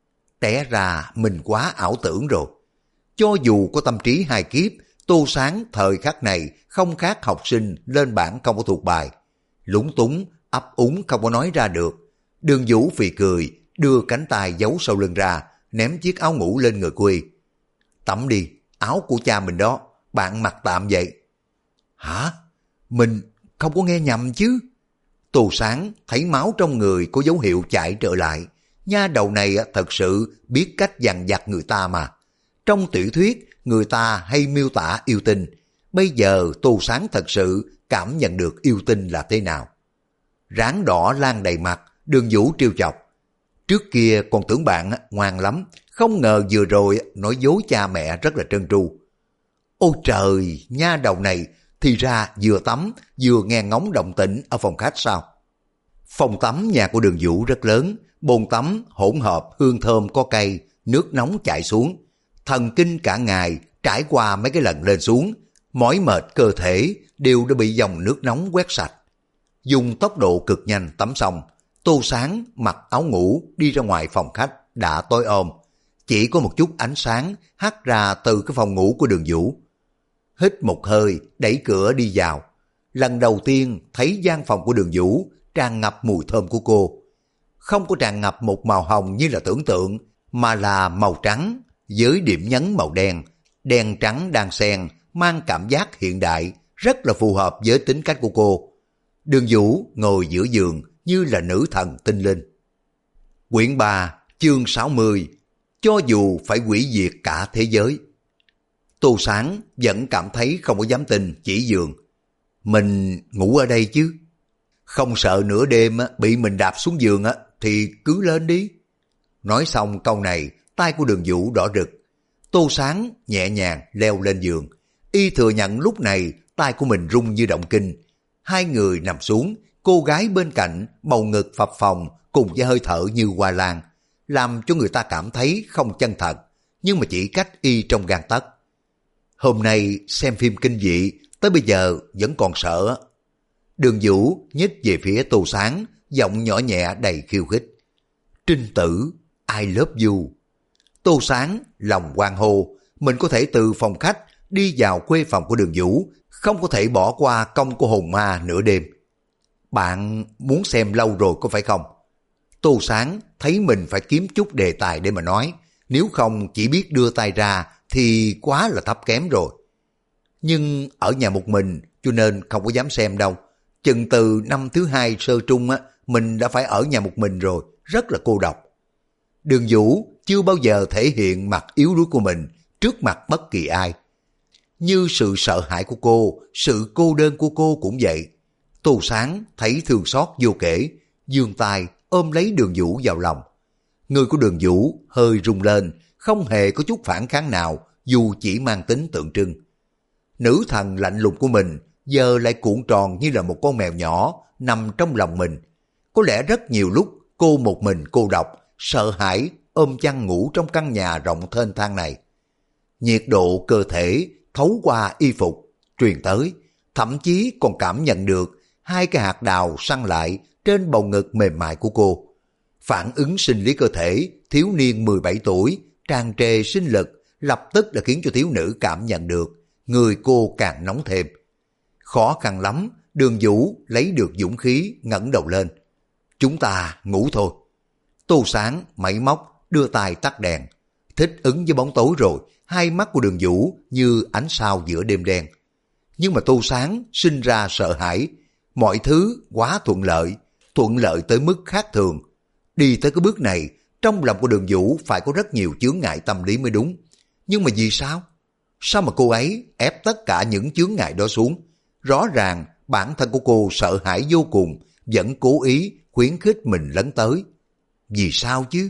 Té ra mình quá ảo tưởng rồi. Cho dù có tâm trí 2 kiếp, Tô Sáng thời khắc này không khác học sinh lên bảng không có thuộc bài. lúng túng, ấp úng không có nói ra được. Đường Vũ phì cười, đưa cánh tay giấu sau lưng ra, ném chiếc áo ngủ lên người cô y. Tắm đi, áo của cha mình đó, bạn mặc tạm vậy. Hả? Mình không có nghe nhầm chứ? Tô Sáng thấy máu trong người có dấu hiệu chạy trở lại. Nha đầu này thật sự biết cách dằn vặt người ta mà. Trong tiểu thuyết, người ta hay miêu tả yêu tinh. Bây giờ Tô Sáng thật sự cảm nhận được yêu tinh là thế nào. Ráng đỏ lan đầy mặt, Đường Vũ trêu chọc. Trước kia còn tưởng bạn ngoan lắm, không ngờ vừa rồi nói dối cha mẹ rất là trơn tru. Ôi trời, nha đầu này thì ra vừa tắm vừa nghe ngóng động tĩnh ở phòng khách sao? Phòng tắm nhà của Đường Vũ rất lớn, bồn tắm hỗn hợp hương thơm có cây, nước nóng chảy xuống. Thần kinh cả ngày trải qua mấy cái lần lên xuống, mỏi mệt cơ thể đều đã bị dòng nước nóng quét sạch. Dùng tốc độ cực nhanh tắm xong, Tô Sáng mặc áo ngủ đi ra ngoài phòng khách đã tối om. Chỉ có một chút ánh sáng hắt ra từ cái phòng ngủ của Đường Vũ. Hít một hơi, đẩy cửa đi vào. Lần đầu tiên thấy gian phòng của Đường Vũ tràn ngập mùi thơm của cô. Không có tràn ngập một màu hồng như là tưởng tượng, mà là màu trắng với điểm nhấn màu đen. Đen trắng đan xen, mang cảm giác hiện đại, rất là phù hợp với tính cách của cô. Đường Vũ ngồi giữa giường như là nữ thần tinh linh. Quyển 3, chương 60. Cho dù phải hủy diệt cả thế giới. Tô Sáng vẫn cảm thấy không có dám tin, chỉ giường. Mình ngủ ở đây chứ? Không sợ nửa đêm bị mình đạp xuống giường thì cứ lên đi. Nói xong câu này, tay của Đường Vũ đỏ rực. Tô Sáng nhẹ nhàng leo lên giường. Y thừa nhận lúc này tay của mình rung như động kinh. Hai người nằm xuống, cô gái bên cạnh bầu ngực phập phồng cùng với hơi thở như hoa lan, làm cho người ta cảm thấy không chân thật, nhưng mà chỉ cách y trong gang tấc. Hôm nay xem phim kinh dị, tới bây giờ vẫn còn sợ. Đường Vũ nhích về phía Tô Sáng, giọng nhỏ nhẹ đầy khiêu khích. Trinh Tử, I love you. Tô Sáng lòng hoan hô, mình có thể từ phòng khách đi vào khuê phòng của Đường Vũ, không có thể bỏ qua công của hồn ma nửa đêm. Bạn muốn xem lâu rồi có phải không? Tô Sáng thấy mình phải kiếm chút đề tài để mà nói, nếu không chỉ biết đưa tay ra thì quá là thấp kém rồi. Nhưng ở nhà một mình cho nên không có dám xem đâu. Chừng từ năm thứ 2 sơ trung mình đã phải ở nhà một mình rồi, rất là cô độc. Đường Vũ chưa bao giờ thể hiện mặt yếu đuối của mình trước mặt bất kỳ ai. Như sự sợ hãi của cô, sự cô đơn của cô cũng vậy. Tô Sáng thấy thương xót vô kể, giương tay ôm lấy Đường Vũ vào lòng. Người của Đường Vũ hơi rung lên, không hề có chút phản kháng nào, dù chỉ mang tính tượng trưng. Nữ thần lạnh lùng của mình giờ lại cuộn tròn như là một con mèo nhỏ nằm trong lòng mình. Có lẽ rất nhiều lúc cô một mình cô độc, sợ hãi ôm chăn ngủ trong căn nhà rộng thênh thang này. Nhiệt độ cơ thể thấu qua y phục truyền tới, thậm chí còn cảm nhận được hai cái hạt đào săn lại trên bầu ngực mềm mại của cô. Phản ứng sinh lý cơ thể thiếu niên 17 tuổi tràn trề sinh lực lập tức đã khiến cho thiếu nữ cảm nhận được người cô càng nóng thêm. Khó khăn lắm, Đường Vũ lấy được dũng khí ngẩng đầu lên. Chúng ta ngủ thôi. Tô Sáng máy móc đưa tay tắt đèn. Thích ứng với bóng tối rồi, hai mắt của Đường Vũ như ánh sao giữa đêm đen. Nhưng mà Tô Sáng sinh ra sợ hãi, mọi thứ quá thuận lợi tới mức khác thường. Đi tới cái bước này, trong lòng của Đường Vũ phải có rất nhiều chướng ngại tâm lý mới đúng. Nhưng mà vì sao? Sao mà cô ấy ép tất cả những chướng ngại đó xuống? Rõ ràng bản thân của cô sợ hãi vô cùng, vẫn cố ý khuyến khích mình lấn tới. Vì sao chứ?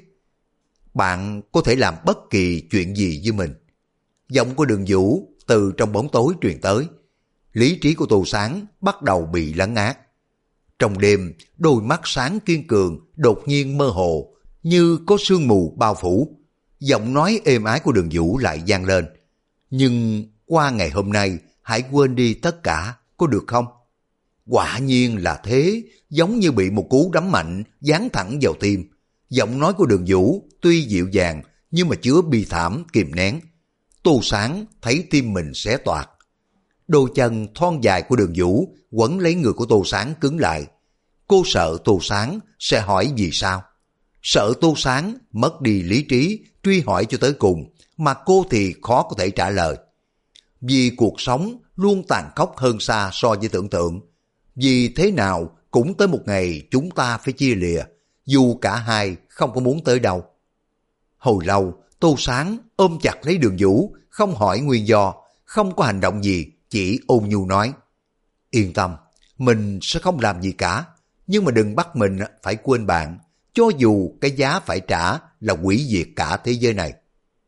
Bạn có thể làm bất kỳ chuyện gì với mình. Giọng của Đường Vũ từ trong bóng tối truyền tới. Lý trí của Tô Sáng bắt đầu bị lấn át. Trong đêm, đôi mắt sáng kiên cường đột nhiên mơ hồ, như có sương mù bao phủ. Giọng nói êm ái của Đường Vũ lại vang lên. Nhưng qua ngày hôm nay, hãy quên đi tất cả, có được không? Quả nhiên là thế, giống như bị một cú đấm mạnh giáng thẳng vào tim. Giọng nói của Đường Vũ tuy dịu dàng nhưng mà chứa bi thảm kìm nén. Tô Sáng thấy tim mình xé toạc. Đôi chân thon dài của Đường Vũ quấn lấy người của Tô Sáng cứng lại. Cô sợ Tô Sáng sẽ hỏi vì sao. Sợ Tô Sáng mất đi lý trí truy hỏi cho tới cùng, mà cô thì khó có thể trả lời. Vì cuộc sống luôn tàn khốc hơn xa so với tưởng tượng. Vì thế nào cũng tới một ngày chúng ta phải chia lìa, dù cả hai không có muốn tới đâu. Hồi lâu, Tô Sáng ôm chặt lấy Đường Vũ, không hỏi nguyên do, không có hành động gì, chỉ ôn nhu nói. Yên tâm, mình sẽ không làm gì cả, nhưng mà đừng bắt mình phải quên bạn, cho dù cái giá phải trả là hủy diệt cả thế giới này.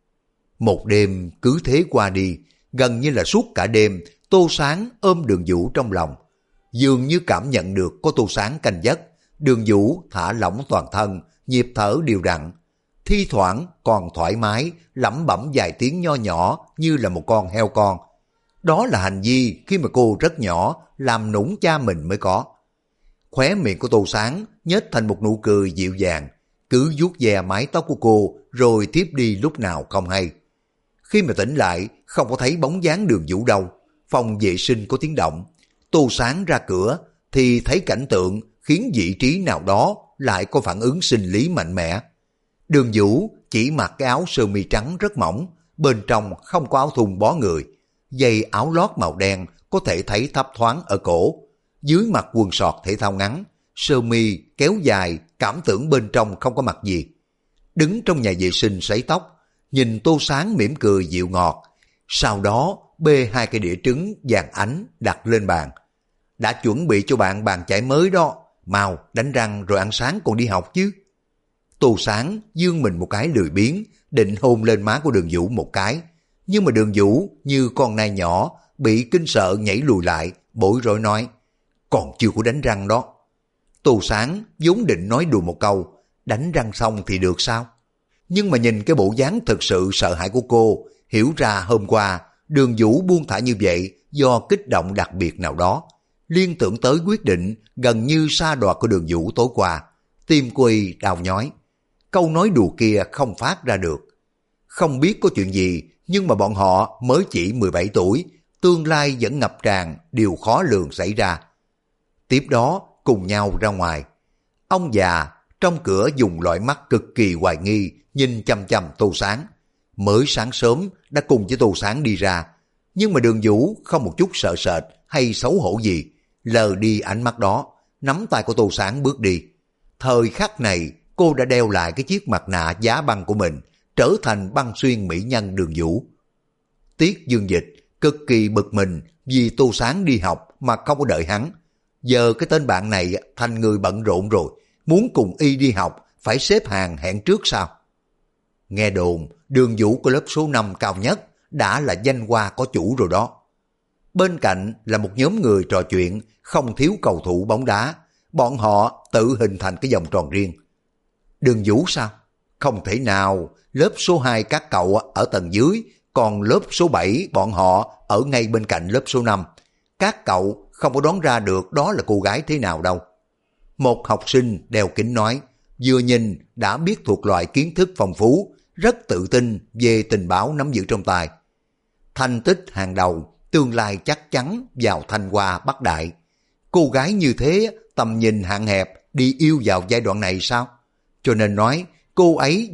Một đêm cứ thế qua đi, gần như là suốt cả đêm, Tô Sáng ôm Đường Vũ trong lòng. Dường như cảm nhận được có Tô Sáng canh giấc, Đường Vũ thả lỏng toàn thân, nhịp thở đều đặn. Thi thoảng còn thoải mái, lẩm bẩm vài tiếng nho nhỏ như là một con heo con. Đó là hành vi khi mà cô rất nhỏ, làm nũng cha mình mới có. Khóe miệng của Tô Sáng nhếch thành một nụ cười dịu dàng, cứ vuốt ve mái tóc của cô rồi tiếp đi lúc nào không hay. Khi mà tỉnh lại, không có thấy bóng dáng Đường Vũ đâu. Phòng vệ sinh có tiếng động. Tô Sáng ra cửa thì thấy cảnh tượng khiến vị trí nào đó lại có phản ứng sinh lý mạnh mẽ. Đường Vũ chỉ mặc cái áo sơ mi trắng rất mỏng, bên trong không có áo thun bó người. Giày áo lót màu đen có thể thấy thấp thoáng ở cổ. Dưới mặc quần sọt thể thao ngắn, sơ mi kéo dài, cảm tưởng bên trong không có mặc gì. Đứng trong nhà vệ sinh sấy tóc, nhìn Tô Sáng mỉm cười dịu ngọt. Sau đó bê 2 cái đĩa trứng vàng ánh đặt lên bàn. Đã chuẩn bị cho bạn bàn chải mới đó, mau đánh răng rồi ăn sáng còn đi học chứ. Tô Sáng dương mình một cái lười biếng, định hôn lên má của Đường Vũ một cái. Nhưng mà Đường Vũ như con nai nhỏ, bị kinh sợ nhảy lùi lại, bối rối nói, còn chưa có đánh răng đó. Tô Sáng vốn định nói đùa một câu, đánh răng xong thì được sao? Nhưng mà nhìn cái bộ dáng thực sự sợ hãi của cô, hiểu ra hôm qua Đường Vũ buông thả như vậy do kích động đặc biệt nào đó. Liên tưởng tới quyết định gần như sa đọa của Đường Vũ tối qua, tim cô y đau nhói. Câu nói đùa kia không phát ra được. Không biết có chuyện gì, nhưng mà bọn họ mới chỉ 17 tuổi, tương lai vẫn ngập tràn, điều khó lường xảy ra. Tiếp đó cùng nhau ra ngoài. Ông già trong cửa dùng loại mắt cực kỳ hoài nghi nhìn chăm chăm Tô Sáng. Mới sáng sớm đã cùng với Tô Sáng đi ra, nhưng mà Đường Vũ không một chút sợ sệt hay xấu hổ gì, lờ đi ánh mắt đó, nắm tay của Tô Sáng bước đi. Thời khắc này cô đã đeo lại cái chiếc mặt nạ giá băng của mình, trở thành băng xuyên mỹ nhân Đường Vũ. Tiết Dương Dịch cực kỳ bực mình vì Tô Sáng đi học mà không có đợi hắn. Giờ cái tên bạn này thành người bận rộn rồi, muốn cùng y đi học phải xếp hàng hẹn trước sao? Nghe đồn Đường Vũ của lớp số 5 cao nhất đã là danh hoa có chủ rồi đó. Bên cạnh là một nhóm người trò chuyện, không thiếu cầu thủ bóng đá. Bọn họ tự hình thành cái vòng tròn riêng. Đường Vũ sao? Không thể nào, lớp số 2 các cậu ở tầng dưới, còn lớp số 7 bọn họ ở ngay bên cạnh lớp số 5. Các cậu không có đoán ra được đó là cô gái thế nào đâu. Một học sinh đeo kính nói, vừa nhìn đã biết thuộc loại kiến thức phong phú, rất tự tin về tình báo nắm giữ trong tay. Thành tích hàng đầu, tương lai chắc chắn vào Thanh Hoa Bắc Đại. Cô gái như thế, tầm nhìn hạn hẹp, đi yêu vào giai đoạn này sao? Cho nên nói cô ấy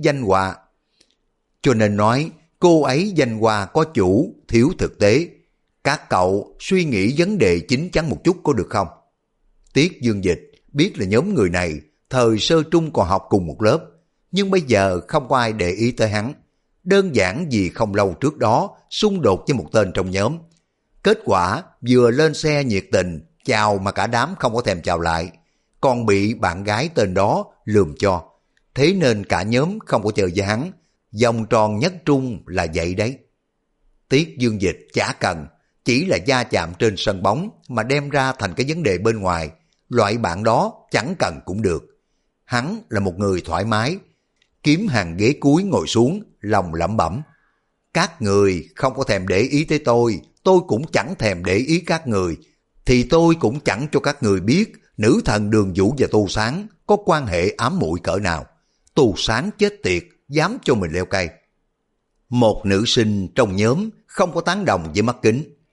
danh hoa có chủ, thiếu thực tế. Các cậu suy nghĩ vấn đề chín chắn một chút có được không? Tiết Dương Dịch biết là nhóm người này thời sơ trung còn học cùng một lớp, nhưng bây giờ không có ai để ý tới hắn. Đơn giản vì không lâu trước đó xung đột với một tên trong nhóm. Kết quả vừa lên xe nhiệt tình chào mà cả đám không có thèm chào lại, còn bị bạn gái tên đó lườm cho. Thế nên cả nhóm không có chờ với hắn. Vòng tròn nhất trung là vậy đấy. Tiết Dương Dịch chả cần, chỉ là va chạm trên sân bóng mà đem ra thành cái vấn đề bên ngoài. Loại bạn đó chẳng cần cũng được. Hắn là một người thoải mái, kiếm hàng ghế cuối ngồi xuống, lòng lẩm bẩm. Các người không có thèm để ý tới tôi cũng chẳng thèm để ý các người, thì tôi cũng chẳng cho các người biết nữ thần Đường Vũ và Tô Sáng có quan hệ ám muội cỡ nào. Tô Sáng chết tiệt, dám cho mình leo cây. Một nữ sinh trong nhóm không có tán đồng với mắt kính.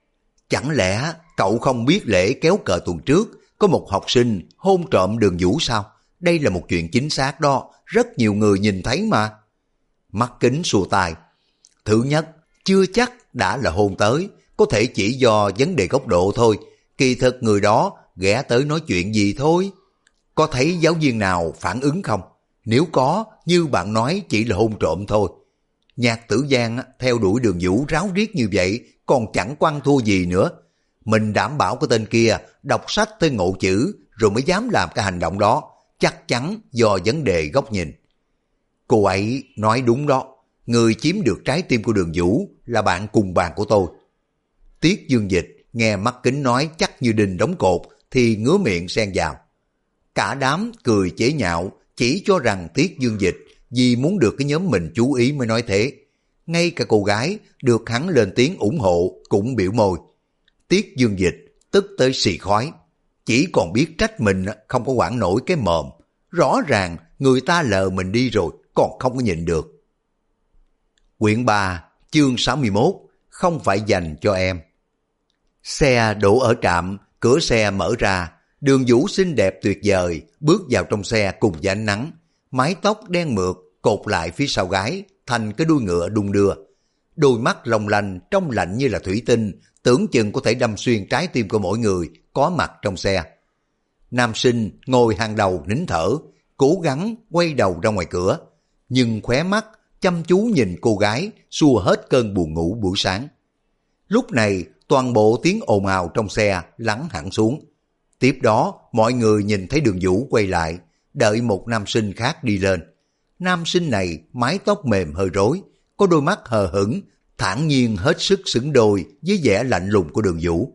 Chẳng lẽ cậu không biết lễ kéo cờ tuần trước có một học sinh hôn trộm Đường Vũ sao? Đây là một chuyện chính xác đó, rất nhiều người nhìn thấy mà. Mắt Kính xua tay. Thứ nhất, chưa chắc đã là hôn tới, có thể chỉ do vấn đề góc độ thôi. Kỳ thực người đó ghé tới nói chuyện gì thôi. Có thấy giáo viên nào phản ứng không? Nếu có, như bạn nói chỉ là hôn trộm thôi. Nhạc Tử Giang theo đuổi Đường Vũ ráo riết như vậy, còn chẳng quăng thua gì nữa. Mình đảm bảo cái tên kia đọc sách tới ngộ chữ rồi mới dám làm cái hành động đó, chắc chắn do vấn đề góc nhìn. Cô ấy nói đúng đó, người chiếm được trái tim của Đường Vũ là bạn cùng bàn của tôi. Tiết Dương Dịch nghe Mắt Kính nói chắc như đinh đóng cột thì ngứa miệng xen vào. Cả đám cười chế nhạo, chỉ cho rằng Tiết Dương Dịch vì muốn được cái nhóm mình chú ý mới nói thế. Ngay cả cô gái được hắn lên tiếng ủng hộ cũng biểu môi. Tiết Dương Dịch tức tới xì khói, chỉ còn biết trách mình không có quản nổi cái mồm. Rõ ràng người ta lờ mình đi rồi, còn không có nhịn được. Quyển 3, chương 61, không phải dành cho em. Xe đổ ở trạm, cửa xe mở ra, Đường Vũ xinh đẹp tuyệt vời, bước vào trong xe cùng với ánh nắng. Mái tóc đen mượt, cột lại phía sau gái, thành cái đuôi ngựa đung đưa. Đôi mắt long lanh, trong lạnh như là thủy tinh, tưởng chừng có thể đâm xuyên trái tim của mỗi người có mặt trong xe. Nam sinh ngồi hàng đầu nín thở, cố gắng quay đầu ra ngoài cửa, nhưng khóe mắt chăm chú nhìn cô gái xua hết cơn buồn ngủ buổi sáng. Lúc này toàn bộ tiếng ồn ào trong xe lắng hẳn xuống. Tiếp đó mọi người nhìn thấy Đường Vũ quay lại, đợi một nam sinh khác đi lên. Nam sinh này mái tóc mềm hơi rối, có đôi mắt hờ hững, thản nhiên hết sức xứng đôi với vẻ lạnh lùng của Đường Vũ.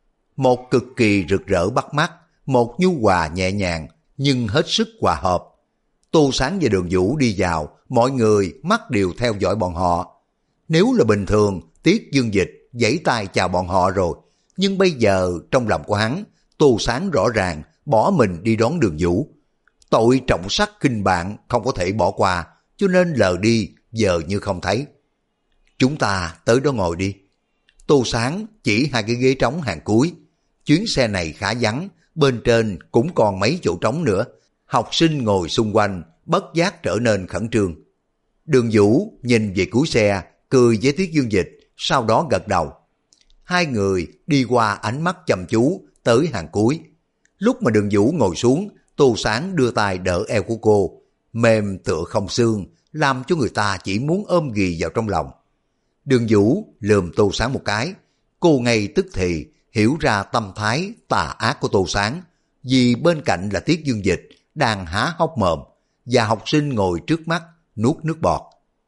Một cực kỳ rực rỡ bắt mắt, một nhu hòa nhẹ nhàng nhưng hết sức hòa hợp. Tô Sáng và Đường Vũ đi vào, mọi người mắt đều theo dõi bọn họ. Nếu là bình thường, Tiết Dương Dịch giãy tay chào bọn họ rồi, nhưng bây giờ trong lòng của hắn, Tô Sáng rõ ràng bỏ mình đi đón Đường Vũ. Tội trọng sắc khinh bạn không có thể bỏ qua, cho nên lờ đi giờ như không thấy. Chúng ta tới đó ngồi đi. Tô Sáng chỉ hai cái ghế trống hàng cuối. Chuyến xe này khá vắng, bên trên cũng còn mấy chỗ trống nữa. Học sinh ngồi xung quanh, bất giác trở nên khẩn trương. Đường Vũ nhìn về cuối xe, cười với Tiết Dương Dịch, sau đó gật đầu. Hai người đi qua ánh mắt chăm chú tới hàng cuối. Lúc mà Đường Vũ ngồi xuống, Tô Sáng đưa tay đỡ eo của cô, mềm tựa không xương, làm cho người ta chỉ muốn ôm ghì vào trong lòng. Đường Vũ lườm Tô Sáng một cái, cô ngay tức thì hiểu ra tâm thái tà ác của Tô Sáng, vì bên cạnh là Tiết Dương Dịch đang há hốc mồm, và học sinh ngồi trước mắt nuốt nước bọt.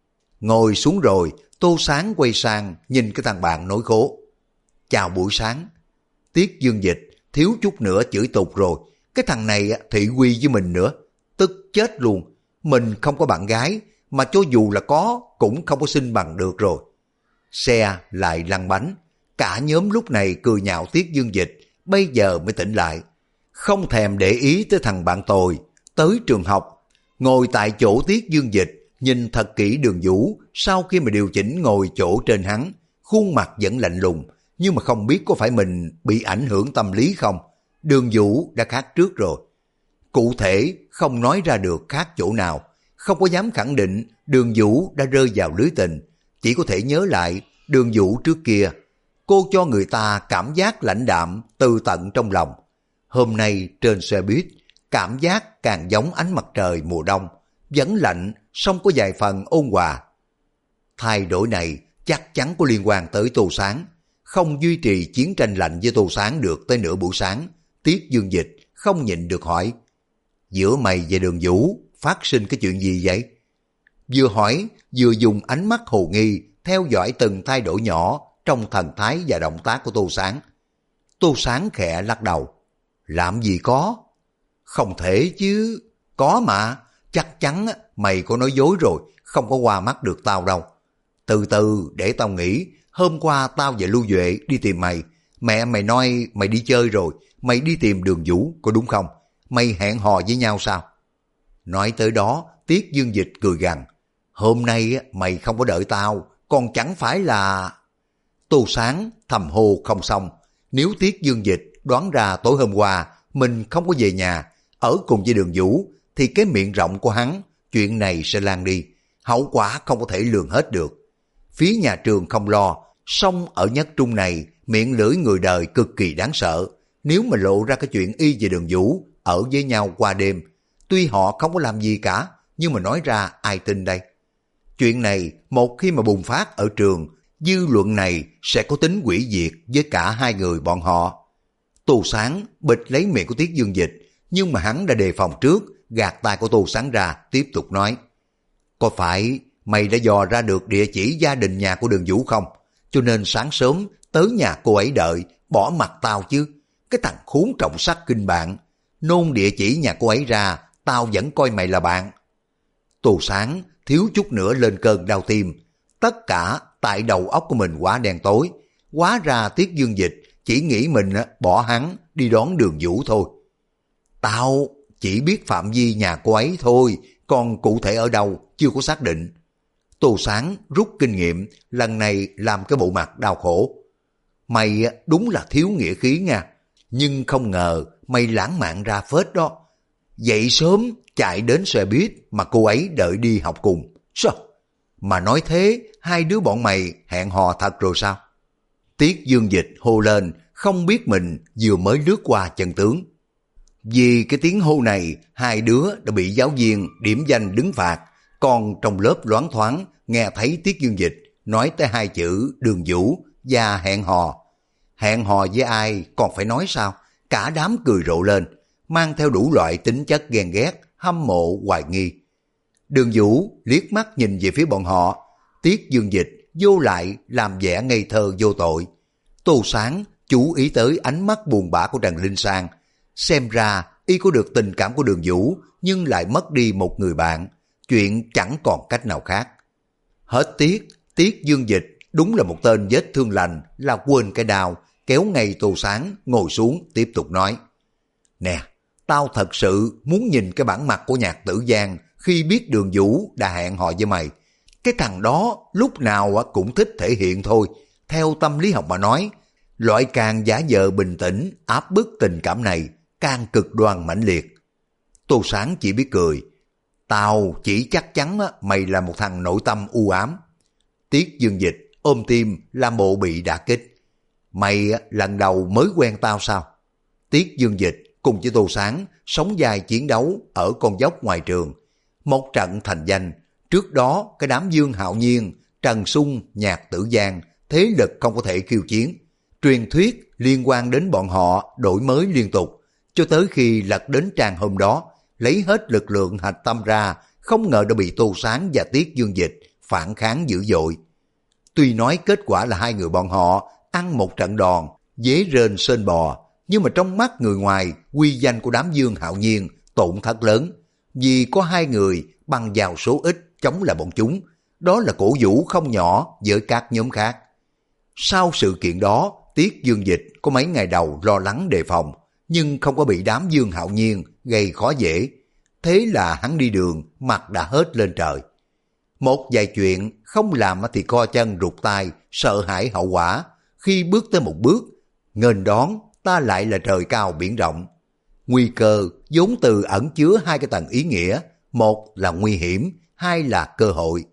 Ngồi xuống rồi, Tô Sáng quay sang nhìn cái thằng bạn nói khố. Chào buổi sáng. Tiết Dương Dịch thiếu chút nữa chửi tục rồi, cái thằng này thị uy với mình nữa, tức chết luôn. Mình không có bạn gái, mà cho dù là có cũng không có xin bằng được rồi. Xe lại lăn bánh, cả nhóm lúc này cười nhạo Tiết Dương Dịch, bây giờ mới tỉnh lại. Không thèm để ý tới thằng bạn tồi, tới trường học, ngồi tại chỗ Tiết Dương Dịch, nhìn thật kỹ Đường Vũ, sau khi mà điều chỉnh ngồi chỗ trên hắn, khuôn mặt vẫn lạnh lùng, nhưng mà không biết có phải mình bị ảnh hưởng tâm lý không. Đường Vũ đã khác trước rồi. Cụ thể không nói ra được khác chỗ nào, không có dám khẳng định Đường Vũ đã rơi vào lưới tình, chỉ có thể nhớ lại Đường Vũ trước kia. Cô cho người ta cảm giác lãnh đạm từ tận trong lòng. Hôm nay trên xe buýt, cảm giác càng giống ánh mặt trời mùa đông, vẫn lạnh, song có vài phần ôn hòa. Thay đổi này chắc chắn có liên quan tới Tô Sáng. Không duy trì chiến tranh lạnh với Tô Sáng được tới nửa buổi sáng, Tiết Dương Dịch không nhịn được hỏi. Giữa mày và Đường Vũ phát sinh cái chuyện gì vậy? Vừa hỏi, vừa dùng ánh mắt hồ nghi theo dõi từng thay đổi nhỏ trong thần thái và động tác của Tô Sáng. Tô Sáng khẽ lắc đầu. Làm gì có? Không thể chứ. Có mà, chắc chắn mày có nói dối rồi, không có qua mắt được tao đâu. Từ từ để tao nghĩ, hôm qua tao và Lưu Duệ đi tìm mày. Mẹ mày nói mày đi chơi rồi, mày đi tìm Đường Vũ, có đúng không? Mày hẹn hò với nhau sao? Nói tới đó, Tiết Dương Dịch cười gằn. Hôm nay mày không có đợi tao, còn chẳng phải là... Tô Sáng thầm hô không xong, nếu Tiết Dương Dịch đoán ra tối hôm qua mình không có về nhà, ở cùng với Đường Vũ, thì cái miệng rộng của hắn, chuyện này sẽ lan đi, hậu quả không có thể lường hết được. Phía nhà trường không lo, song ở Nhất Trung này, miệng lưỡi người đời cực kỳ đáng sợ. Nếu mà lộ ra cái chuyện y về Đường Vũ ở với nhau qua đêm, tuy họ không có làm gì cả, nhưng mà nói ra ai tin đây? Chuyện này một khi mà bùng phát ở trường, dư luận này sẽ có tính hủy diệt với cả hai người bọn họ. Tô Sáng bịch lấy miệng của Tiết Dương Dịch, nhưng mà hắn đã đề phòng trước, gạt tay của Tô Sáng ra, tiếp tục nói: có phải mày đã dò ra được địa chỉ gia đình nhà của Đường Vũ không? Cho nên sáng sớm tới nhà cô ấy đợi, bỏ mặt tao chứ. Cái thằng khốn trọng sắc kinh bạn, nôn địa chỉ nhà cô ấy ra, tao vẫn coi mày là bạn. Tô Sáng thiếu chút nữa lên cơn đau tim. Tất cả tại đầu óc của mình quá đen tối. Hóa ra Tiết Dương Dịch chỉ nghĩ mình bỏ hắn đi đón Đường Vũ thôi. Tao chỉ biết phạm vi nhà cô ấy thôi, còn cụ thể ở đâu chưa có xác định. Tô Sáng rút kinh nghiệm, lần này làm cái bộ mặt đau khổ. Mày đúng là thiếu nghĩa khí nha, nhưng không ngờ mày lãng mạn ra phết đó. Dậy sớm chạy đến xe buýt mà cô ấy đợi đi học cùng. Sao? Mà nói thế, hai đứa bọn mày hẹn hò thật rồi sao? Tiết Dương Dịch hô lên, không biết mình vừa mới lướt qua chân tướng. Vì cái tiếng hô này, hai đứa đã bị giáo viên điểm danh đứng phạt, còn trong lớp loáng thoáng nghe thấy Tiết Dương Dịch nói tới hai chữ Đường Vũ và hẹn hò. Hẹn hò với ai còn phải nói sao? Cả đám cười rộ lên, mang theo đủ loại tính chất ghen ghét, hâm mộ, hoài nghi. Đường Vũ liếc mắt nhìn về phía bọn họ, Tiết Dương Dịch vô lại làm vẻ ngây thơ vô tội. Tô Sáng chú ý tới ánh mắt buồn bã của Trần Linh Sang, xem ra y có được tình cảm của Đường Vũ nhưng lại mất đi một người bạn, chuyện chẳng còn cách nào khác. Hết tiếc, Tiết Dương Dịch đúng là một tên vết thương lành, là quên cái đau, kéo ngay Tô Sáng ngồi xuống tiếp tục nói: nè, tao thật sự muốn nhìn cái bản mặt của Nhạc Tử Giang khi biết Đường Vũ đã hẹn hò với mày. Cái thằng đó lúc nào cũng thích thể hiện thôi. Theo tâm lý học mà nói, loại càng giả vờ bình tĩnh, áp bức tình cảm này càng cực đoan mãnh liệt. Tô Sáng chỉ biết cười. Tao chỉ chắc chắn mày là một thằng nội tâm u ám. Tiết Dương Dịch ôm tim làm bộ bị đả kích. Mày lần đầu mới quen tao sao? Tiết Dương Dịch cùng với Tô Sáng sống dài chiến đấu ở con dốc ngoài trường. Một trận thành danh. Trước đó cái đám Dương Hạo Nhiên, Trần Xung, Nhạc Tử Giang thế lực không có thể khiêu chiến. Truyền thuyết liên quan đến bọn họ đổi mới liên tục, cho tới khi lật đến trang hôm đó, lấy hết lực lượng hạch tâm ra, không ngờ đã bị Tô Sáng và Tiết Dương Dịch phản kháng dữ dội. Tuy nói kết quả là hai người bọn họ ăn một trận đòn, dế rên sên bò, nhưng mà trong mắt người ngoài, uy danh của đám Dương Hạo Nhiên tổn thất lớn, vì có hai người bằng vào số ít chống lại bọn chúng. Đó là cổ vũ không nhỏ với các nhóm khác. Sau sự kiện đó, Tiết Dương Dịch có mấy ngày đầu lo lắng đề phòng, nhưng không có bị đám Dương Hạo Nhiên gây khó dễ. Thế là hắn đi đường, mặt đã hết lên trời. Một vài chuyện không làm thì co chân rụt tay, sợ hãi hậu quả. Khi bước tới một bước, nghênh đón ta lại là trời cao biển rộng. Nguy cơ vốn từ ẩn chứa hai cái tầng ý nghĩa, một là nguy hiểm, hai là cơ hội.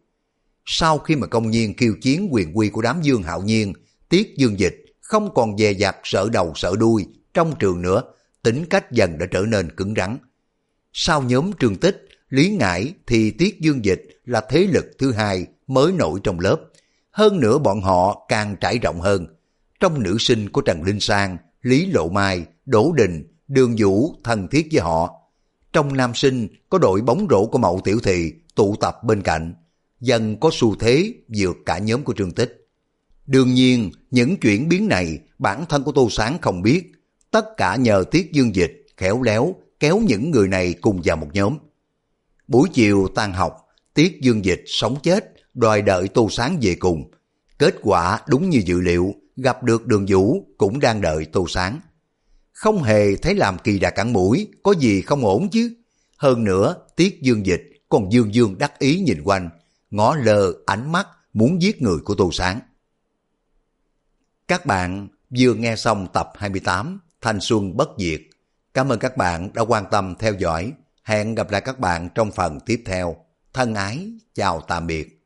Sau khi mà công nhiên khiêu chiến quyền uy của đám Dương Hạo Nhiên, Tiết Dương Dịch không còn dè dặt sợ đầu sợ đuôi trong trường nữa, tính cách dần đã trở nên cứng rắn. Sau nhóm Trương Tích, Lý Ngải thì Tiết Dương Dịch là thế lực thứ hai mới nổi trong lớp. Hơn nữa bọn họ càng trải rộng hơn. Trong nữ sinh của Trần Linh Sang, Lý Lộ Mai, Đỗ Đình, Đường Vũ thân thiết với họ. Trong nam sinh có đội bóng rổ của Mậu Tiểu Thị tụ tập bên cạnh, dần có xu thế vượt cả nhóm của Trương Tích. Đương nhiên, những chuyển biến này bản thân của Tô Sáng không biết, tất cả nhờ Tiết Dương Dịch khéo léo kéo những người này cùng vào một nhóm. Buổi chiều tan học, Tiết Dương Dịch sống chết đòi đợi Tô Sáng về cùng. Kết quả đúng như dự liệu, gặp được Đường Vũ cũng đang đợi Tô Sáng. Không hề thấy làm kỳ đà cắn mũi, có gì không ổn chứ. Hơn nữa, Tiết Dương Dịch còn dương dương đắc ý nhìn quanh, ngó lơ ánh mắt muốn giết người của Tô Sáng. Các bạn vừa nghe xong tập 28 Thanh Xuân Bất Diệt. Cảm ơn các bạn đã quan tâm theo dõi. Hẹn gặp lại các bạn trong phần tiếp theo. Thân ái, chào tạm biệt.